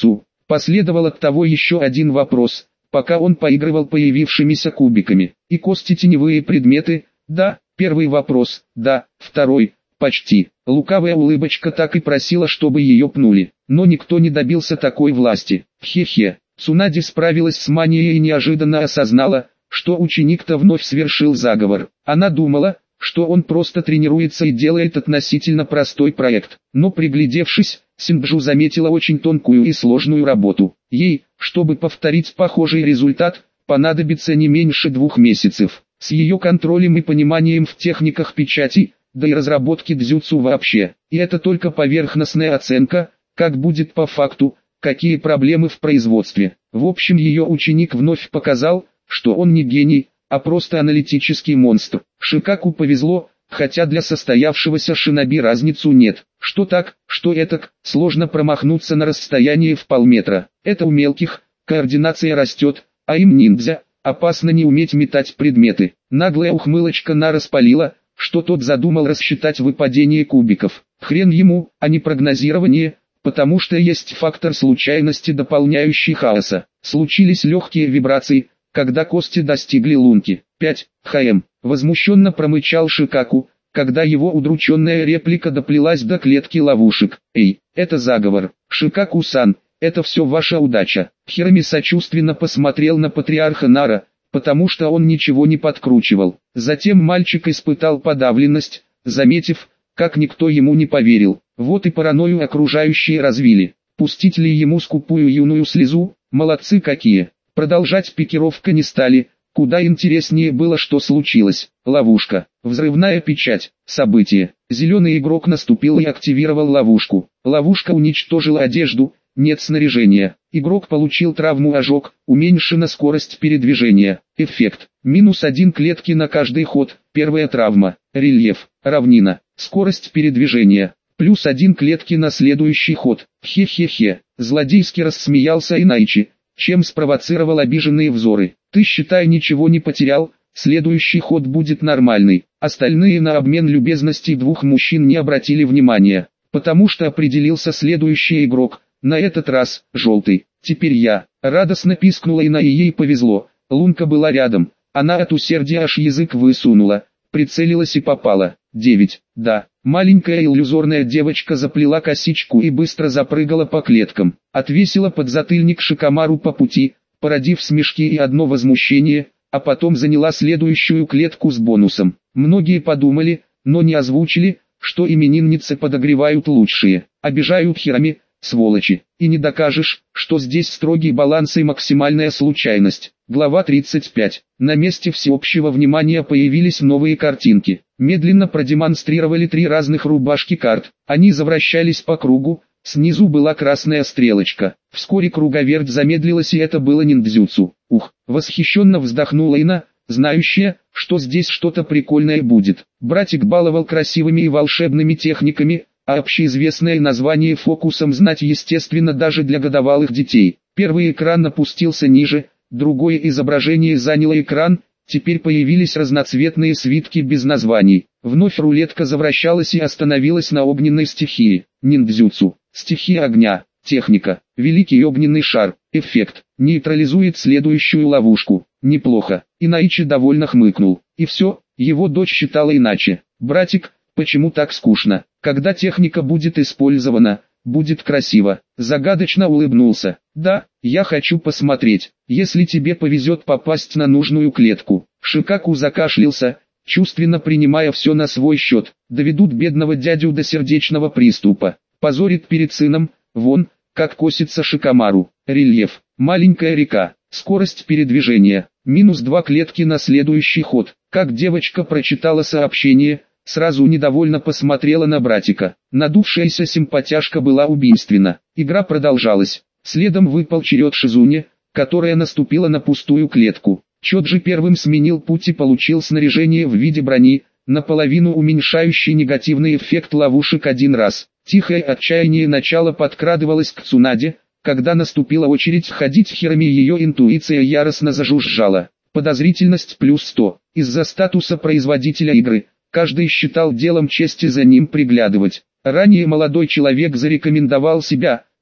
Последовал от того еще один вопрос, пока он поигрывал появившимися кубиками. И кости теневые предметы? Да. Первый вопрос, да. Второй, почти. Лукавая улыбочка так и просила, чтобы ее пнули. Но никто не добился такой власти. Хе-хе. Цунади справилась с манией и неожиданно осознала, что ученик-то вновь совершил заговор. Она думала, что он просто тренируется и делает относительно простой проект. Но приглядевшись, Синджу заметила очень тонкую и сложную работу. Ей, чтобы повторить похожий результат, понадобится не меньше 2 месяцев. С ее контролем и пониманием в техниках печати, да и разработки дзюцу вообще. И это только поверхностная оценка, как будет по факту, какие проблемы в производстве. В общем, ее ученик вновь показал, что он не гений, а просто аналитический монстр. Шикаку повезло, хотя для состоявшегося шиноби разницу нет. Что так, что этак, сложно промахнуться на расстоянии в полметра. Это у мелких, координация растет, а им ниндзя, опасно не уметь метать предметы. Наглая ухмылочка на распалила, что тот задумал рассчитать выпадение кубиков. Хрен ему, а не прогнозирование, потому что есть фактор случайности, дополняющий хаоса. Случились легкие вибрации, когда кости достигли лунки. 5 хм. Возмущенно промычал Шикаку, когда его удрученная реплика доплелась до клетки ловушек. Эй, это заговор. Шикаку-сан, это все ваша удача. Хироми сочувственно посмотрел на патриарха Нара, потому что он ничего не подкручивал. Затем мальчик испытал подавленность, заметив, как никто ему не поверил. Вот и паранойю окружающие развили. Пустить ли ему скупую юную слезу? Молодцы какие. Продолжать пикировка не стали. Куда интереснее было, что случилось. Ловушка. Взрывная печать. Событие. Зеленый игрок наступил и активировал ловушку. Ловушка уничтожила одежду. Нет снаряжения. Игрок получил травму ожог. Уменьшена скорость передвижения. Эффект. -1 клетки на каждый ход. Первая травма. Рельеф. Равнина. Скорость передвижения. +1 клетки на следующий ход. Хе-хе-хе. Злодейски рассмеялся Инайчи, чем спровоцировал обиженные взоры. Ты, считай, ничего не потерял, следующий ход будет нормальный. Остальные на обмен любезностей 2 мужчин не обратили внимания, потому что определился следующий игрок, на этот раз, желтый. Теперь я. Радостно пискнула Ина, и ей повезло, лунка была рядом, она от усердия аж язык высунула, прицелилась и попала. 9. Да. Маленькая иллюзорная девочка заплела косичку и быстро запрыгала по клеткам. Отвесила подзатыльник Шикамару по пути, породив смешки и одно возмущение, а потом заняла следующую клетку с бонусом. Многие подумали, но не озвучили, что именинницы подогревают лучшие. Обижают Хироми, сволочи. И не докажешь, что здесь строгий баланс и максимальная случайность. Глава 35. На месте всеобщего внимания появились новые картинки. Медленно продемонстрировали 3 разных рубашки карт. Они завращались по кругу, снизу была красная стрелочка. Вскоре круговерть замедлилась, и это было ниндзюцу. Ух, восхищенно вздохнула Ина, знающая, что здесь что-то прикольное будет. Братик баловал красивыми и волшебными техниками, а общеизвестное название фокусом знать естественно даже для годовалых детей. Первый экран опустился ниже, другое изображение заняло экран, теперь появились разноцветные свитки без названий. Вновь рулетка завращалась и остановилась на огненной стихии. Ниндзюцу. Стихия огня. Техника. Великий огненный шар. Эффект. Нейтрализует следующую ловушку. Неплохо. Инайчи довольно хмыкнул. И все, его дочь считала иначе. Братик, почему так скучно? Когда техника будет использована, будет красиво. Загадочно улыбнулся. Да, я хочу посмотреть, если тебе повезет попасть на нужную клетку. Шикаку закашлялся, чувственно принимая все на свой счет. Доведут бедного дядю до сердечного приступа. Позорит перед сыном, вон, как косится Шикамару. Рельеф. Маленькая река. Скорость передвижения. -2 клетки на следующий ход. Как девочка прочитала сообщение, сразу недовольно посмотрела на братика. Надувшаяся симпатяшка была убийственна. Игра продолжалась. Следом выпал черед Шизуне, которая наступила на пустую клетку. Чоджи первым сменил путь и получил снаряжение в виде брони, наполовину уменьшающий негативный эффект ловушек 1 раз. Тихое отчаяние начала подкрадывалось к Цунаде, когда наступила очередь ходить Хироми, ее интуиция яростно зажужжала. Подозрительность +100. Из-за статуса производителя игры, каждый считал делом чести за ним приглядывать. Ранее молодой человек зарекомендовал себя,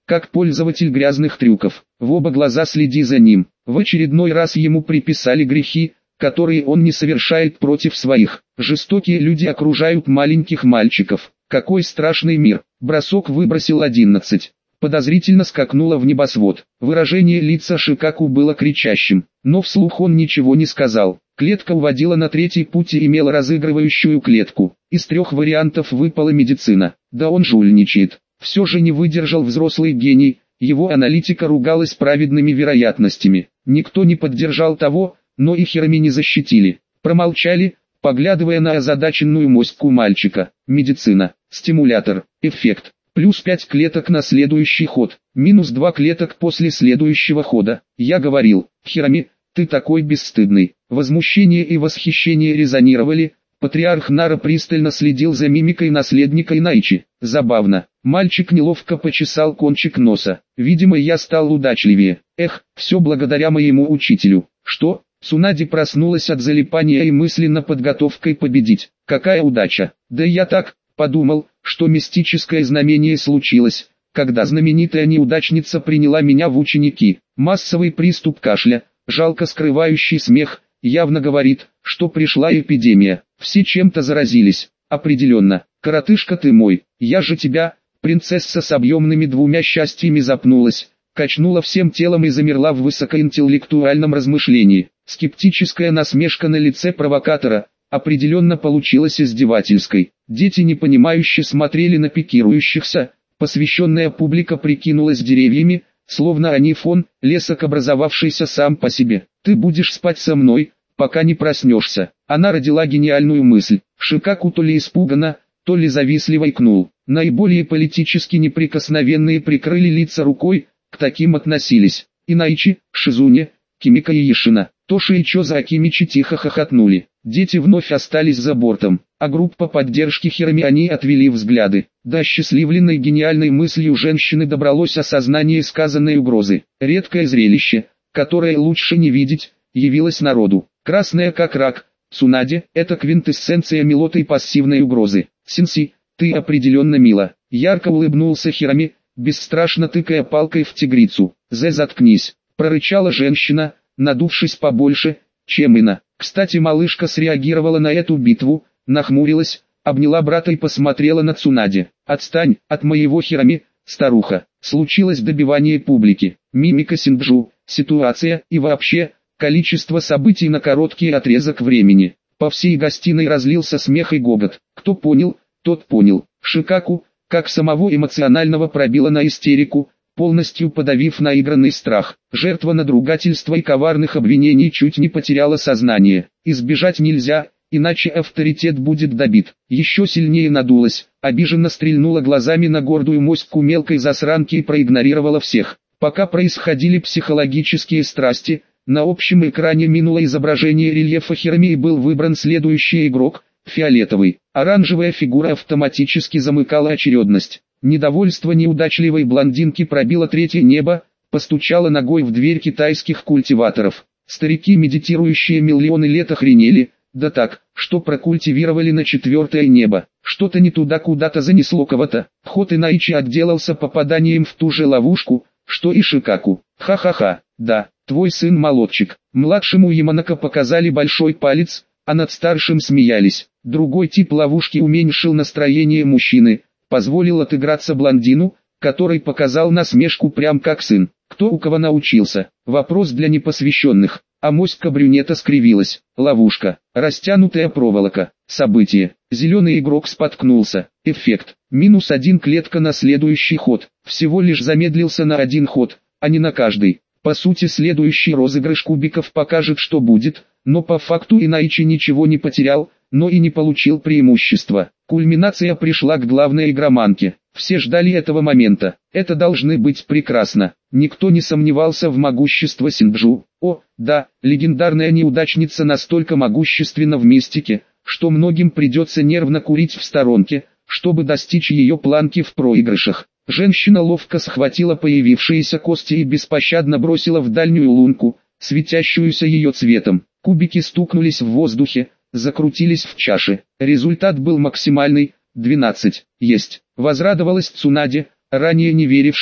как пользователь грязных трюков. В оба глаза следи за ним. В очередной раз ему приписали грехи, которые он не совершает против своих. Жестокие люди окружают маленьких мальчиков. Какой страшный мир. Бросок выбросил 11. Подозрительно скакнуло в небосвод. Выражение лица Шикаку было кричащим, но вслух он ничего не сказал. Клетка уводила на третий путь и имела разыгрывающую клетку. Из 3 вариантов выпала медицина. Да он жульничает. Все же не выдержал взрослый гений, его аналитика ругалась праведными вероятностями. Никто не поддержал того, но и Хироми не защитили. Промолчали, поглядывая на озадаченную моську мальчика. Медицина, стимулятор, эффект. Плюс 5 клеток на следующий ход, минус 2 клеток после следующего хода. Я говорил, Хироми, ты такой бесстыдный. Возмущение и восхищение резонировали. Патриарх Нара пристально следил за мимикой наследника Инайчи. Забавно. Мальчик неловко почесал кончик носа. Видимо, я стал удачливее. Эх, все благодаря моему учителю. Что? Цунади проснулась от залипания и мысленно подготовкой победить. Какая удача. Да я так подумал, что мистическое знамение случилось, когда знаменитая неудачница приняла меня в ученики. Массовый приступ кашля, жалко скрывающий смех, явно говорит, что пришла эпидемия. Все чем-то заразились. Определенно. Коротышка ты мой, я же тебя. Принцесса с объемными 2 счастьями запнулась, качнула всем телом и замерла в высокоинтеллектуальном размышлении. Скептическая насмешка на лице провокатора определенно получилась издевательской. Дети непонимающе смотрели на пикирующихся, посвященная публика прикинулась деревьями, словно они фон, лесок образовавшийся сам по себе. Ты будешь спать со мной, пока не проснешься. Она родила гениальную мысль. Шикаку то ли испуганно, то ли завистливо икнул. Наиболее политически неприкосновенные прикрыли лица рукой, к таким относились Инайчи, Шизуне, Кимика и Ешина. Тоши и Чоза Акимичи тихо хохотнули. Дети вновь остались за бортом, а группа поддержки Хироми они отвели взгляды. До осчастливленной гениальной мыслью женщины добралось осознание сказанной угрозы. Редкое зрелище, которое лучше не видеть, явилось народу. Красная как рак, Цунади – это квинтэссенция милоты и пассивной угрозы. Синси, ты определенно мила. Ярко улыбнулся Хироми, бесстрашно тыкая палкой в тигрицу. Заткнись, прорычала женщина, надувшись побольше, чем Ина. Кстати, малышка среагировала на эту битву, нахмурилась, обняла брата и посмотрела на Цунади. Отстань от моего Хироми, старуха. Случилось добивание публики, мимика Синджу, ситуация и вообще, количество событий на короткий отрезок времени. По всей гостиной разлился смех и гогот. Кто понял, тот понял. Шикаку, как самого эмоционального пробило на истерику, полностью подавив наигранный страх. Жертва надругательства и коварных обвинений чуть не потеряла сознание. Избежать нельзя, иначе авторитет будет добит. Еще сильнее надулась, обиженно стрельнула глазами на гордую моську мелкой засранки и проигнорировала всех. Пока происходили психологические страсти, на общем экране минуло изображение рельефа Хироми и был выбран следующий игрок, фиолетовый. Оранжевая фигура автоматически замыкала очередность. Недовольство неудачливой блондинки пробило третье небо, постучало ногой в дверь китайских культиваторов. Старики, медитирующие миллионы лет, охренели, да так, что прокультивировали на 4-е небо. Что-то не туда, куда-то занесло кого-то. Ход Инайчи отделался попаданием в ту же ловушку, что и Шикаку. Ха-ха-ха, да, твой сын молодчик. Младшему Яманака показали большой палец, а над старшим смеялись. Другой тип ловушки уменьшил настроение мужчины, позволил отыграться блондину, который показал насмешку прям как сын. Кто у кого научился? Вопрос для непосвященных. А моська брюнета скривилась. Ловушка. Растянутая проволока. Событие. Зеленый игрок споткнулся. Эффект. -1 клетка на следующий ход. Всего лишь замедлился на 1 ход, а не на каждый. По сути, следующий розыгрыш кубиков покажет, что будет, но по факту Инайчи ничего не потерял, но и не получил преимущества. Кульминация пришла к главной игроманке. Все ждали этого момента. Это должны быть прекрасно. Никто не сомневался в могуществе Синджу. О, да, легендарная неудачница настолько могущественна в мистике, что многим придется нервно курить в сторонке, чтобы достичь ее планки в проигрышах. Женщина ловко схватила появившиеся кости и беспощадно бросила в дальнюю лунку, светящуюся ее цветом. Кубики стукнулись в воздухе, закрутились в чаше. Результат был максимальный, 12. Есть. Возрадовалась Цунади, ранее не верившая,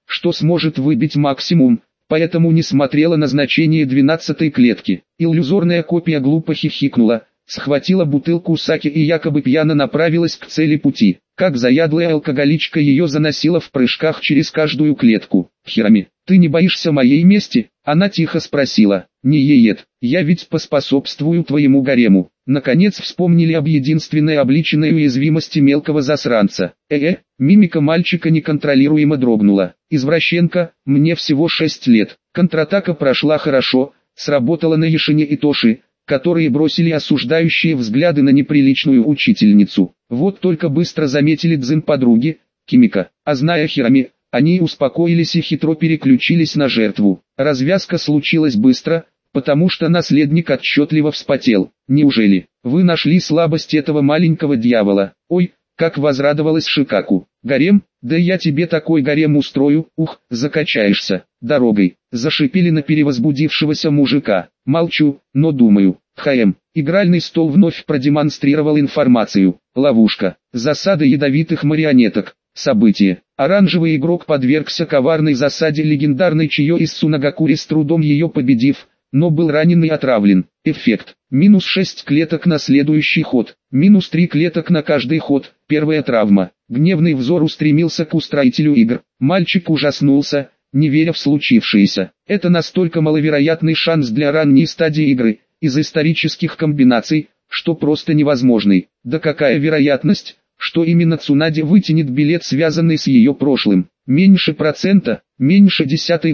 что сможет выбить максимум, поэтому не смотрела на значение 12-й клетки. Иллюзорная копия глупо хихикнула, схватила бутылку саке и якобы пьяно направилась к цели пути. Как заядлая алкоголичка ее заносила в прыжках через каждую клетку. «Хирами, ты не боишься моей мести?» Она тихо спросила. «Не еет, я ведь поспособствую твоему гарему». Наконец вспомнили об единственной обличенной уязвимости мелкого засранца. Мимика мальчика неконтролируемо дрогнула. «Извращенка, мне всего 6 лет». Контратака прошла хорошо, сработала на Яшине и Тоши, которые бросили осуждающие взгляды на неприличную учительницу. Вот только быстро заметили дзен подруги, Кимика, а зная Хирами, они успокоились и хитро переключились на жертву. Развязка случилась быстро, потому что наследник отчетливо вспотел. «Неужели вы нашли слабость этого маленького дьявола? Ой, как возрадовалась Шикаку. Гарем? Да я тебе такой гарем устрою, закачаешься, дорогой». Зашипели на перевозбудившегося мужика. Молчу, но думаю. Игральный стол вновь продемонстрировал информацию. Ловушка, засада ядовитых марионеток. Событие. Оранжевый игрок подвергся коварной засаде легендарной Чио из Сунагакури, с трудом ее победив, но был ранен и отравлен. Эффект. Минус 6 клеток на следующий ход. Минус 3 клеток на каждый ход. Первая травма. Гневный взор устремился к устроителю игр. Мальчик ужаснулся, не веря в случившееся. Это настолько маловероятный шанс для ранней стадии игры, из исторических комбинаций, что просто невозможный. Да какая вероятность, что именно Цунаде вытянет билет, связанный с ее прошлым? Меньше процента, меньше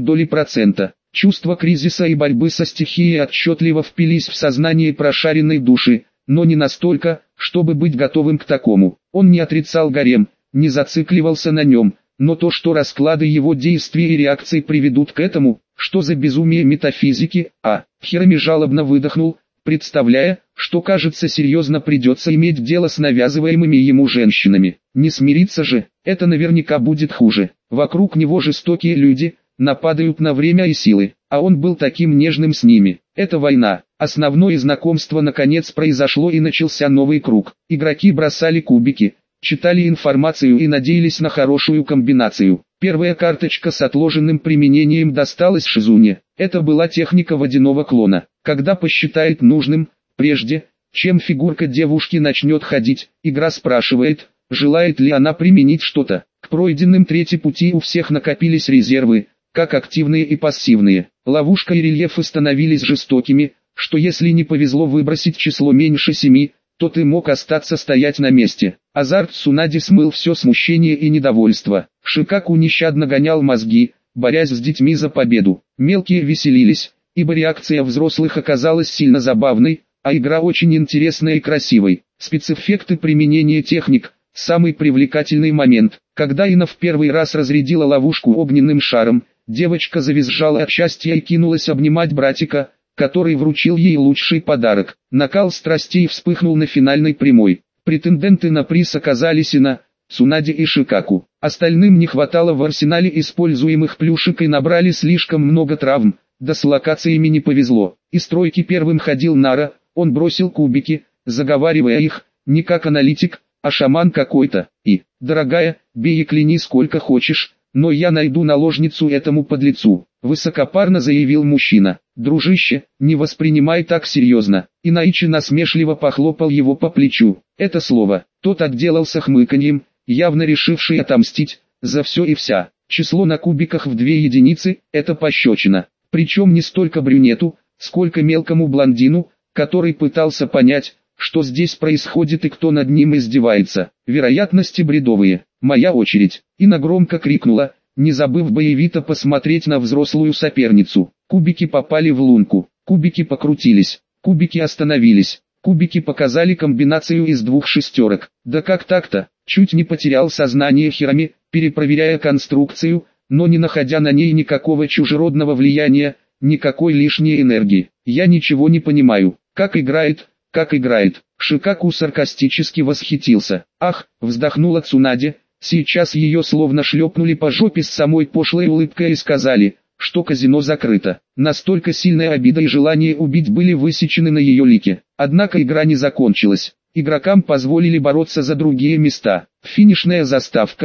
0,1%. Чувство кризиса и борьбы со стихией отчетливо впились в сознание прошаренной души, но не настолько, чтобы быть готовым к такому. Он не отрицал гарем, не зацикливался на нем, но то, что расклады его действий и реакций приведут к этому, что за безумие метафизики, Хирами жалобно выдохнул, представляя, что, кажется, серьезно придется иметь дело с навязываемыми ему женщинами. Не смириться же, это наверняка будет хуже. Вокруг него жестокие люди, нападают на время и силы, а он был таким нежным с ними. Это война. Основное знакомство наконец произошло и начался новый круг. Игроки бросали кубики, читали информацию и надеялись на хорошую комбинацию. Первая карточка с отложенным применением досталась Шизуне. Это была техника водяного клона. Когда посчитает нужным, прежде чем фигурка девушки начнет ходить, игра спрашивает, желает ли она применить что-то. К пройденным третьей пути у всех накопились резервы, как активные и пассивные. Ловушка и рельефы становились жестокими, что если не повезло выбросить число меньше 7, то ты мог остаться стоять на месте. Азарт Цунаде смыл все смущение и недовольство. Шикаку нещадно гонял мозги, борясь с детьми за победу. Мелкие веселились, ибо реакция взрослых оказалась сильно забавной, а игра очень интересной и красивой. Спецэффекты применения техник – самый привлекательный момент. Когда Ина в первый раз разрядила ловушку огненным шаром, девочка завизжала от счастья и кинулась обнимать братика, который вручил ей лучший подарок. Накал страстей вспыхнул на финальной прямой. Претенденты на приз оказались Ина, Цунаде и Шикаку. Остальным не хватало в арсенале используемых плюшек и набрали слишком много травм, да с локациями не повезло. Из тройки первым ходил Нара, он бросил кубики, заговаривая их, не как аналитик, а шаман какой-то. И, дорогая, бей и кляни сколько хочешь, но я найду наложницу этому подлецу, высокопарно заявил мужчина. Дружище, не воспринимай так серьезно. Инаичи насмешливо похлопал его по плечу. Это слово. Тот отделался хмыканьем, явно решивший отомстить за все и вся. Число на кубиках в 2 единицы – это пощечина. Причем не столько брюнету, сколько мелкому блондину, который пытался понять, что здесь происходит и кто над ним издевается. Вероятности бредовые. Моя очередь. Ина громко крикнула, не забыв боевито посмотреть на взрослую соперницу. Кубики попали в лунку. Кубики покрутились. Кубики остановились. Кубики показали комбинацию из 2 шестерок. Да как так-то? Чуть не потерял сознание Хирами, перепроверяя конструкцию, но не находя на ней никакого чужеродного влияния, никакой лишней энергии. Я ничего не понимаю. Как играет? Шикаку саркастически восхитился. Ах, вздохнула Цунаде, сейчас ее словно шлепнули по жопе с самой пошлой улыбкой и сказали, что казино закрыто. Настолько сильная обида и желание убить были высечены на ее лике. Однако игра не закончилась. Игрокам позволили бороться за другие места. Финишная заставка,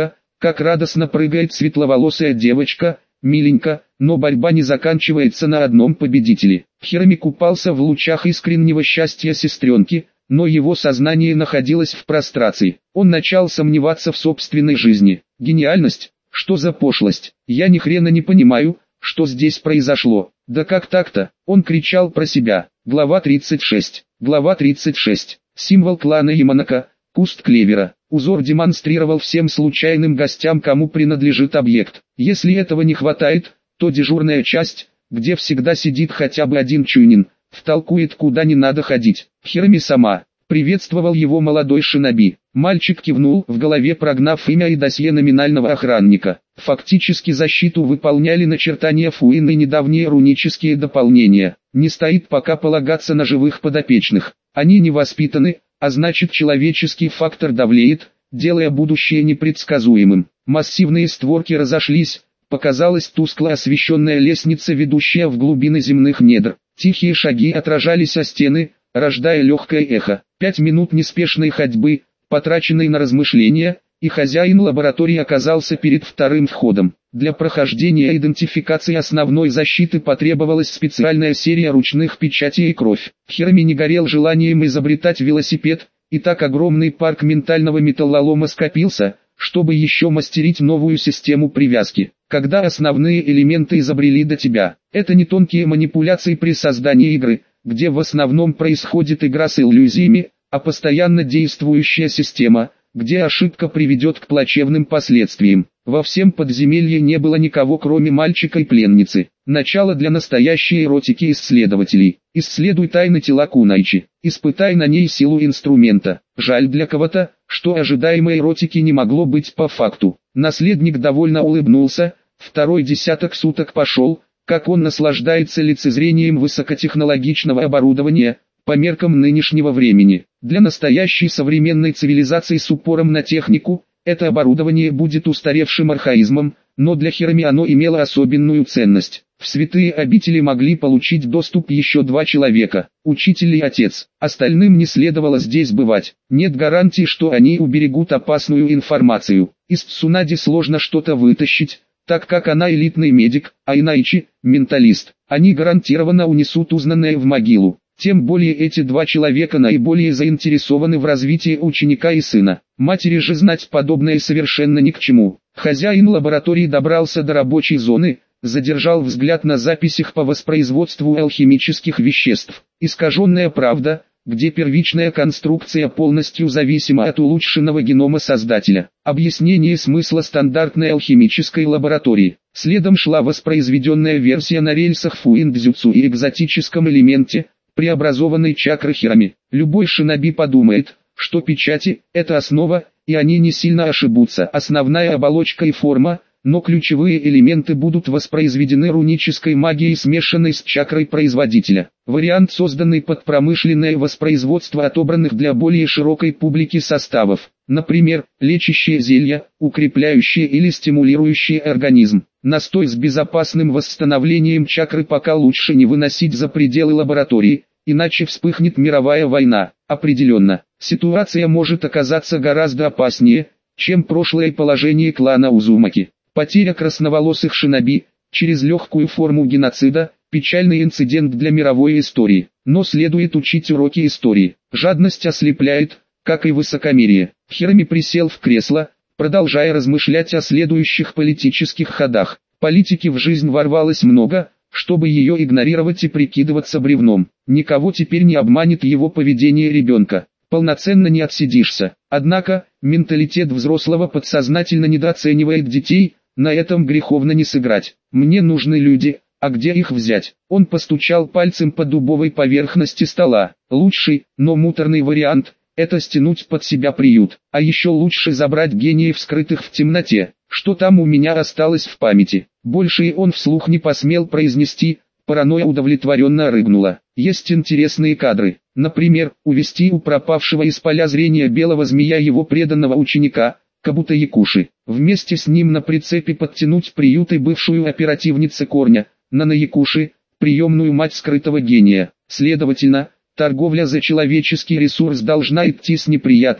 как радостно прыгает светловолосая девочка, миленько, но борьба не заканчивается на одном победителе. Хироми купался в лучах искреннего счастья сестренки, но его сознание находилось в прострации. Он начал сомневаться в собственной жизни. Гениальность? Что за пошлость? Я ни хрена не понимаю, что здесь произошло. Да как так-то? Он кричал про себя. Глава 36. Глава 36. Символ клана Яманака. Куст клевера. Узор демонстрировал всем случайным гостям, кому принадлежит объект. Если этого не хватает, то дежурная часть, где всегда сидит хотя бы один чуйнин, втолкует, куда не надо ходить. Хироми сама. Приветствовал его молодой шиноби. Мальчик кивнул, в голове прогнав имя и досье номинального охранника. Фактически защиту выполняли начертания Фуин и недавние рунические дополнения. Не стоит пока полагаться на живых подопечных. Они не воспитаны, а значит человеческий фактор давлеет, делая будущее непредсказуемым. Массивные створки разошлись, показалась тускло освещенная лестница, ведущая в глубины земных недр. Тихие шаги отражались о стены, рождая легкое эхо. 5 минут неспешной ходьбы, потраченной на размышления, и хозяин лаборатории оказался перед вторым входом. Для прохождения идентификации основной защиты потребовалась специальная серия ручных печатей и кровь. Хироми не горел желанием изобретать велосипед, и так огромный парк ментального металлолома скопился, чтобы еще мастерить новую систему привязки. Когда основные элементы изобрели до тебя, это не тонкие манипуляции при создании игры, где в основном происходит игра с иллюзиями, а постоянно действующая система, где ошибка приведет к плачевным последствиям. Во всем подземелье не было никого, кроме мальчика и пленницы. Начало для настоящей эротики исследователей. Исследуй тайны тела Кунайчи. Испытай на ней силу инструмента. Жаль для кого-то, что ожидаемой эротики не могло быть по факту. Наследник довольно улыбнулся. Второй десяток суток пошел, как он наслаждается лицезрением высокотехнологичного оборудования, по меркам нынешнего времени. Для настоящей современной цивилизации с упором на технику, это оборудование будет устаревшим архаизмом, но для Хироми оно имело особенную ценность. В святые обители могли получить доступ еще 2 человека, учитель и отец. Остальным не следовало здесь бывать. Нет гарантии, что они уберегут опасную информацию. Из Цунади сложно что-то вытащить, так как она элитный медик, а Инайчи – менталист. Они гарантированно унесут узнанное в могилу. Тем более эти 2 человека наиболее заинтересованы в развитии ученика и сына. Матери же знать подобное совершенно ни к чему. Хозяин лаборатории добрался до рабочей зоны, задержал взгляд на записях по воспроизводству алхимических веществ. Искаженная правда, где первичная конструкция полностью зависима от улучшенного генома создателя. Объяснение смысла стандартной алхимической лаборатории. Следом шла воспроизведенная версия на рельсах фуиндзюцу и экзотическом элементе, преобразованной чакры Хироми. Любой шиноби подумает, что печати – это основа, и они не сильно ошибутся. Основная оболочка и форма, но ключевые элементы будут воспроизведены рунической магией, смешанной с чакрой производителя. Вариант, созданный под промышленное воспроизводство отобранных для более широкой публики составов. Например, лечащие зелья, укрепляющие или стимулирующие организм. Настой с безопасным восстановлением чакры пока лучше не выносить за пределы лаборатории, иначе вспыхнет мировая война. Определенно, ситуация может оказаться гораздо опаснее, чем прошлое положение клана Узумаки. Потеря красноволосых шиноби, через легкую форму геноцида, печальный инцидент для мировой истории. Но следует учить уроки истории. Жадность ослепляет, как и высокомерие. Хироми присел в кресло, продолжая размышлять о следующих политических ходах. Политики в жизнь ворвалось много, чтобы ее игнорировать и прикидываться бревном. Никого теперь не обманет его поведение ребенка. Полноценно не отсидишься. Однако, менталитет взрослого подсознательно недооценивает детей, на этом греховно не сыграть. Мне нужны люди, а где их взять? Он постучал пальцем по дубовой поверхности стола. Лучший, но муторный вариант – это стянуть под себя приют. А еще лучше забрать гениев, скрытых в темноте. Что там у меня осталось в памяти? Больше и он вслух не посмел произнести, паранойя удовлетворенно рыгнула. Есть интересные кадры. Например, увести у пропавшего из поля зрения белого змея его преданного ученика, Кабуто Якуши. Вместе с ним на прицепе подтянуть приют и бывшую оперативницу Корня, Нана Якуши, приемную мать скрытого гения. Следовательно, торговля за человеческий ресурс должна идти с неприятным,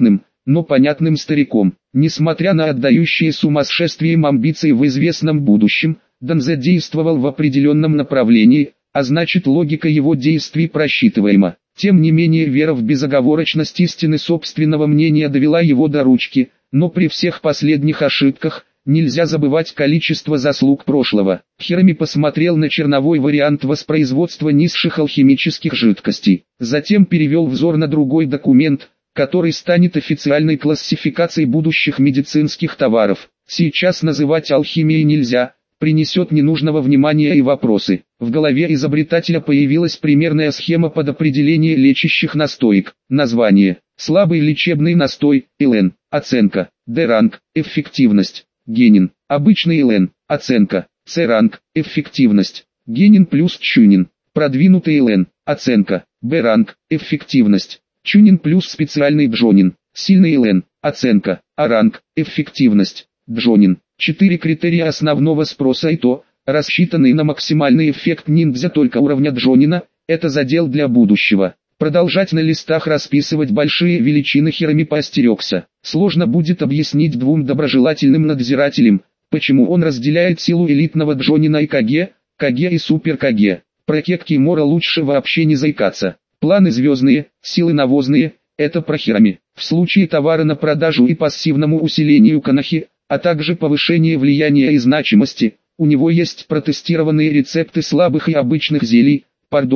но понятным стариком. Несмотря на отдающие сумасшествием амбиции в известном будущем, Данзе действовал в определенном направлении, а значит логика его действий просчитываема. Тем не менее вера в безоговорочность истины собственного мнения довела его до ручки, но при всех последних ошибках, нельзя забывать количество заслуг прошлого. Хирами посмотрел на черновой вариант воспроизводства низших алхимических жидкостей. Затем перевел взор на другой документ, который станет официальной классификацией будущих медицинских товаров. Сейчас называть алхимией нельзя, принесет ненужного внимания и вопросы. В голове изобретателя появилась примерная схема под определение лечащих настоек. Название: слабый лечебный настой, ЛН, оценка, Д-ранг, эффективность, генин, обычный ЛН, оценка, С-ранг, эффективность, генин плюс чунин, продвинутый ЛН, оценка, Б-ранг, эффективность, чунин плюс специальный джонин, сильный ЛН, оценка, А-ранг, эффективность, джонин. 4 критерия основного спроса и то, рассчитанный на максимальный эффект ниндзя только уровня джонина, это задел для будущего. Продолжать на листах расписывать большие величины Хирами поостерегся. Сложно будет объяснить двум доброжелательным надзирателям, почему он разделяет силу элитного джонина и Каге и супер Каге. Про Кеккимора лучше вообще не заикаться. Планы звездные, силы навозные, это про Хирами. В случае товара на продажу и пассивному усилению Канахи, а также повышение влияния и значимости, у него есть протестированные рецепты слабых и обычных зелий,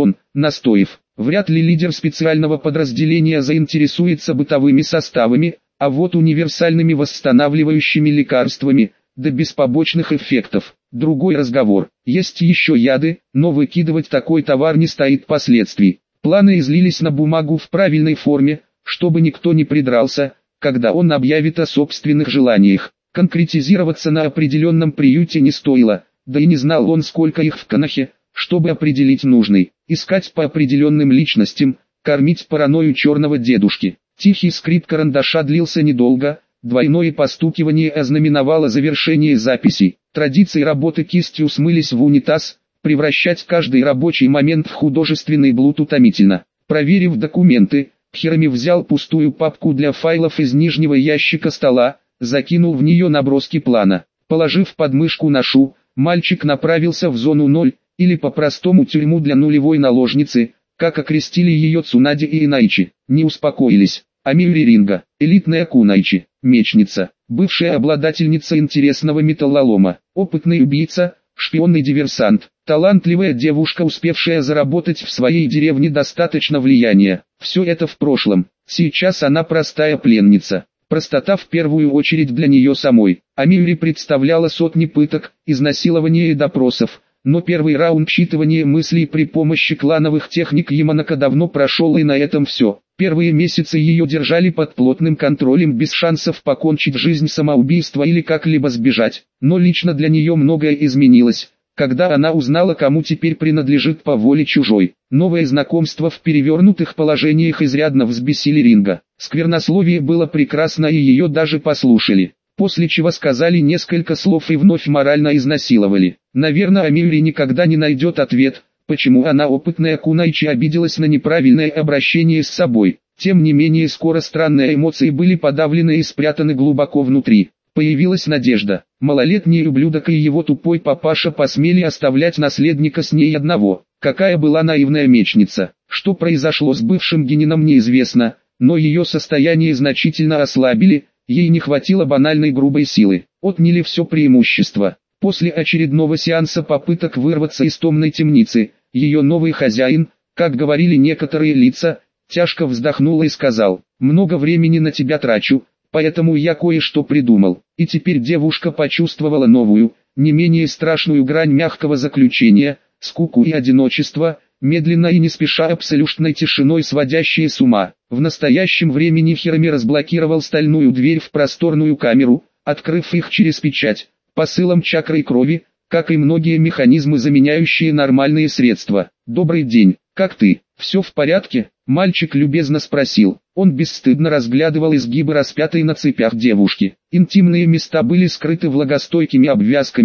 настоев. Вряд ли лидер специального подразделения заинтересуется бытовыми составами, а вот универсальными восстанавливающими лекарствами, да без побочных эффектов. Другой разговор. Есть еще яды, но выкидывать такой товар не стоит последствий. Планы излились на бумагу в правильной форме, чтобы никто не придрался, когда он объявит о собственных желаниях. Конкретизироваться на определенном приюте не стоило, да и не знал он сколько их в Канахе, чтобы определить нужный. Искать по определенным личностям, кормить паранойю черного дедушки. Тихий скрип карандаша длился недолго, двойное постукивание ознаменовало завершение записей. Традиции работы кистью смылись в унитаз, превращать каждый рабочий момент в художественный блуд утомительно. Проверив документы, Хирами взял пустую папку для файлов из нижнего ящика стола, закинул в нее наброски плана. Положив под мышку ношу, мальчик направился в зону 0, или по-простому тюрьму для нулевой наложницы, как окрестили ее Цунади и Инайчи. Не успокоились. Амиури Ринга, элитная кунайчи, мечница, бывшая обладательница интересного металлолома, опытный убийца, шпионный диверсант, талантливая девушка, успевшая заработать в своей деревне достаточно влияния. Все это в прошлом. Сейчас она простая пленница. Простота в первую очередь для нее самой. Амиури представляла сотни пыток, изнасилований и допросов, но первый раунд считывания мыслей при помощи клановых техник Яманака давно прошел, и на этом все. Первые месяцы ее держали под плотным контролем без шансов покончить жизнь самоубийством или как-либо сбежать, но лично для нее многое изменилось, когда она узнала, кому теперь принадлежит по воле чужой. Новые знакомства в перевернутых положениях изрядно взбесили Ринга. Сквернословие было прекрасно, и ее даже послушали, после чего сказали несколько слов и вновь морально изнасиловали. Наверное, Амиури никогда не найдет ответ, почему она, опытная кунайчи, обиделась на неправильное обращение с собой. Тем не менее, скоро странные эмоции были подавлены и спрятаны глубоко внутри. Появилась надежда. Малолетний ублюдок и его тупой папаша посмели оставлять наследника с ней одного. Какая была наивная мечница. Что произошло с бывшим генином, неизвестно, но ее состояние значительно ослабили, ей не хватило банальной грубой силы. Отняли все преимущество. После очередного сеанса попыток вырваться из томной темницы, ее новый хозяин, как говорили некоторые лица, тяжко вздохнул и сказал: «Много времени на тебя трачу, поэтому я кое-что придумал». И теперь девушка почувствовала новую, не менее страшную грань мягкого заключения, скуку и одиночество, медленно и не спеша, абсолютной тишиной сводящие с ума. В настоящем времени Хирами разблокировал стальную дверь в просторную камеру, открыв их через печать, посылом чакры и крови, как и многие механизмы, заменяющие нормальные средства. «Добрый день, как ты? Все в порядке?» Мальчик любезно спросил. Он бесстыдно разглядывал изгибы распятой на цепях девушки. Интимные места были скрыты влагостойкими обвязками,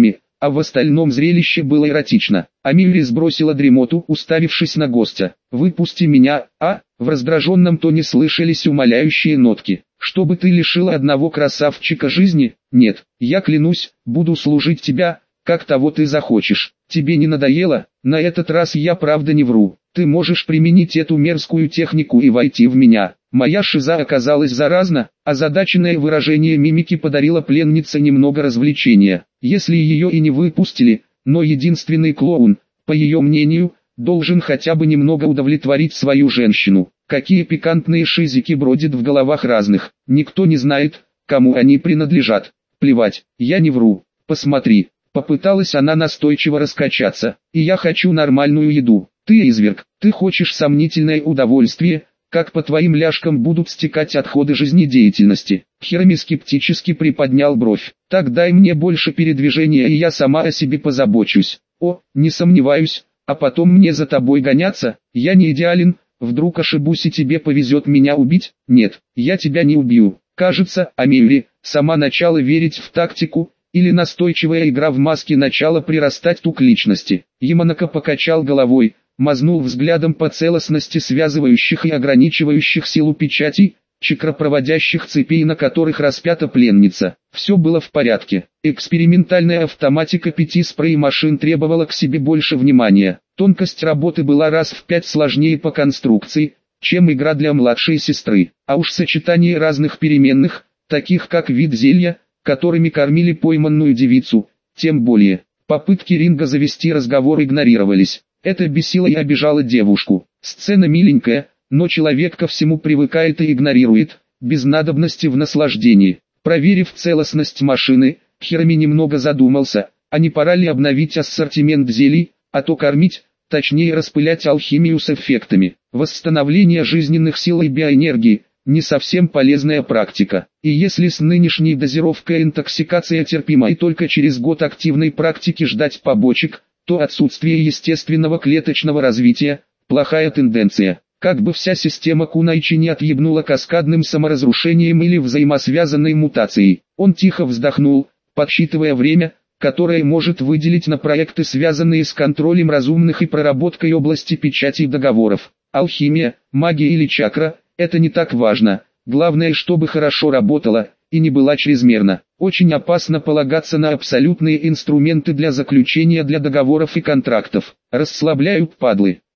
а в остальном зрелище было эротично. Амилли сбросила дремоту, уставившись на гостя. «Выпусти меня, а?» В раздраженном тоне слышались умоляющие нотки. «Чтобы ты лишила одного красавчика жизни? Нет, я клянусь, буду служить тебя, как того ты захочешь. Тебе не надоело? На этот раз я правда не вру. Ты можешь применить эту мерзкую технику и войти в меня». Моя шиза оказалась заразна, озадаченное выражение мимики подарило пленнице немного развлечения. Если ее и не выпустили, но единственный клоун, по ее мнению, должен хотя бы немного удовлетворить свою женщину. Какие пикантные шизики бродят в головах разных, никто не знает, кому они принадлежат. Плевать, я не вру, посмотри. Попыталась она настойчиво раскачаться. И я хочу нормальную еду. Ты изверг, ты хочешь сомнительное удовольствие, как по твоим ляжкам будут стекать отходы жизнедеятельности. Херами скептически приподнял бровь. Так дай мне больше передвижения, и я сама о себе позабочусь. О, не сомневаюсь, а потом мне за тобой гоняться? Я не идеален, вдруг ошибусь и тебе повезет меня убить? Нет, я тебя не убью. Кажется, Амелли, сама начала верить в тактику, или настойчивая игра в маске начала прирастать к личности. Яманака покачал головой, мазнул взглядом по целостности связывающих и ограничивающих силу печатей, чакропроводящих цепей, на которых распята пленница. Все было в порядке. Экспериментальная автоматика 5 спрей-машин требовала к себе больше внимания. Тонкость работы была раз в 5 сложнее по конструкции, чем игра для младшей сестры. А уж сочетание разных переменных, таких как вид зелья, которыми кормили пойманную девицу, тем более. Попытки Ринга завести разговор игнорировались. Это бесило и обижало девушку. Сцена миленькая, но человек ко всему привыкает и игнорирует, без надобности в наслаждении. Проверив целостность машины, Хирами немного задумался, а не пора ли обновить ассортимент зелий, а то кормить, точнее распылять алхимию с эффектами. Восстановление жизненных сил и биоэнергии – не совсем полезная практика. И если с нынешней дозировкой интоксикация терпима и только через год активной практики ждать побочек, то отсутствие естественного клеточного развития – плохая тенденция. Как бы вся система Кунайчи не отъебнула каскадным саморазрушением или взаимосвязанной мутацией. Он тихо вздохнул, подсчитывая время, которое может выделить на проекты, связанные с контролем разумных и проработкой области печати договоров. Алхимия, магия или чакра – это не так важно. Главное, чтобы хорошо работала и не была чрезмерна. Очень опасно полагаться на абсолютные инструменты для заключения договоров и контрактов. Расслабляют падлы.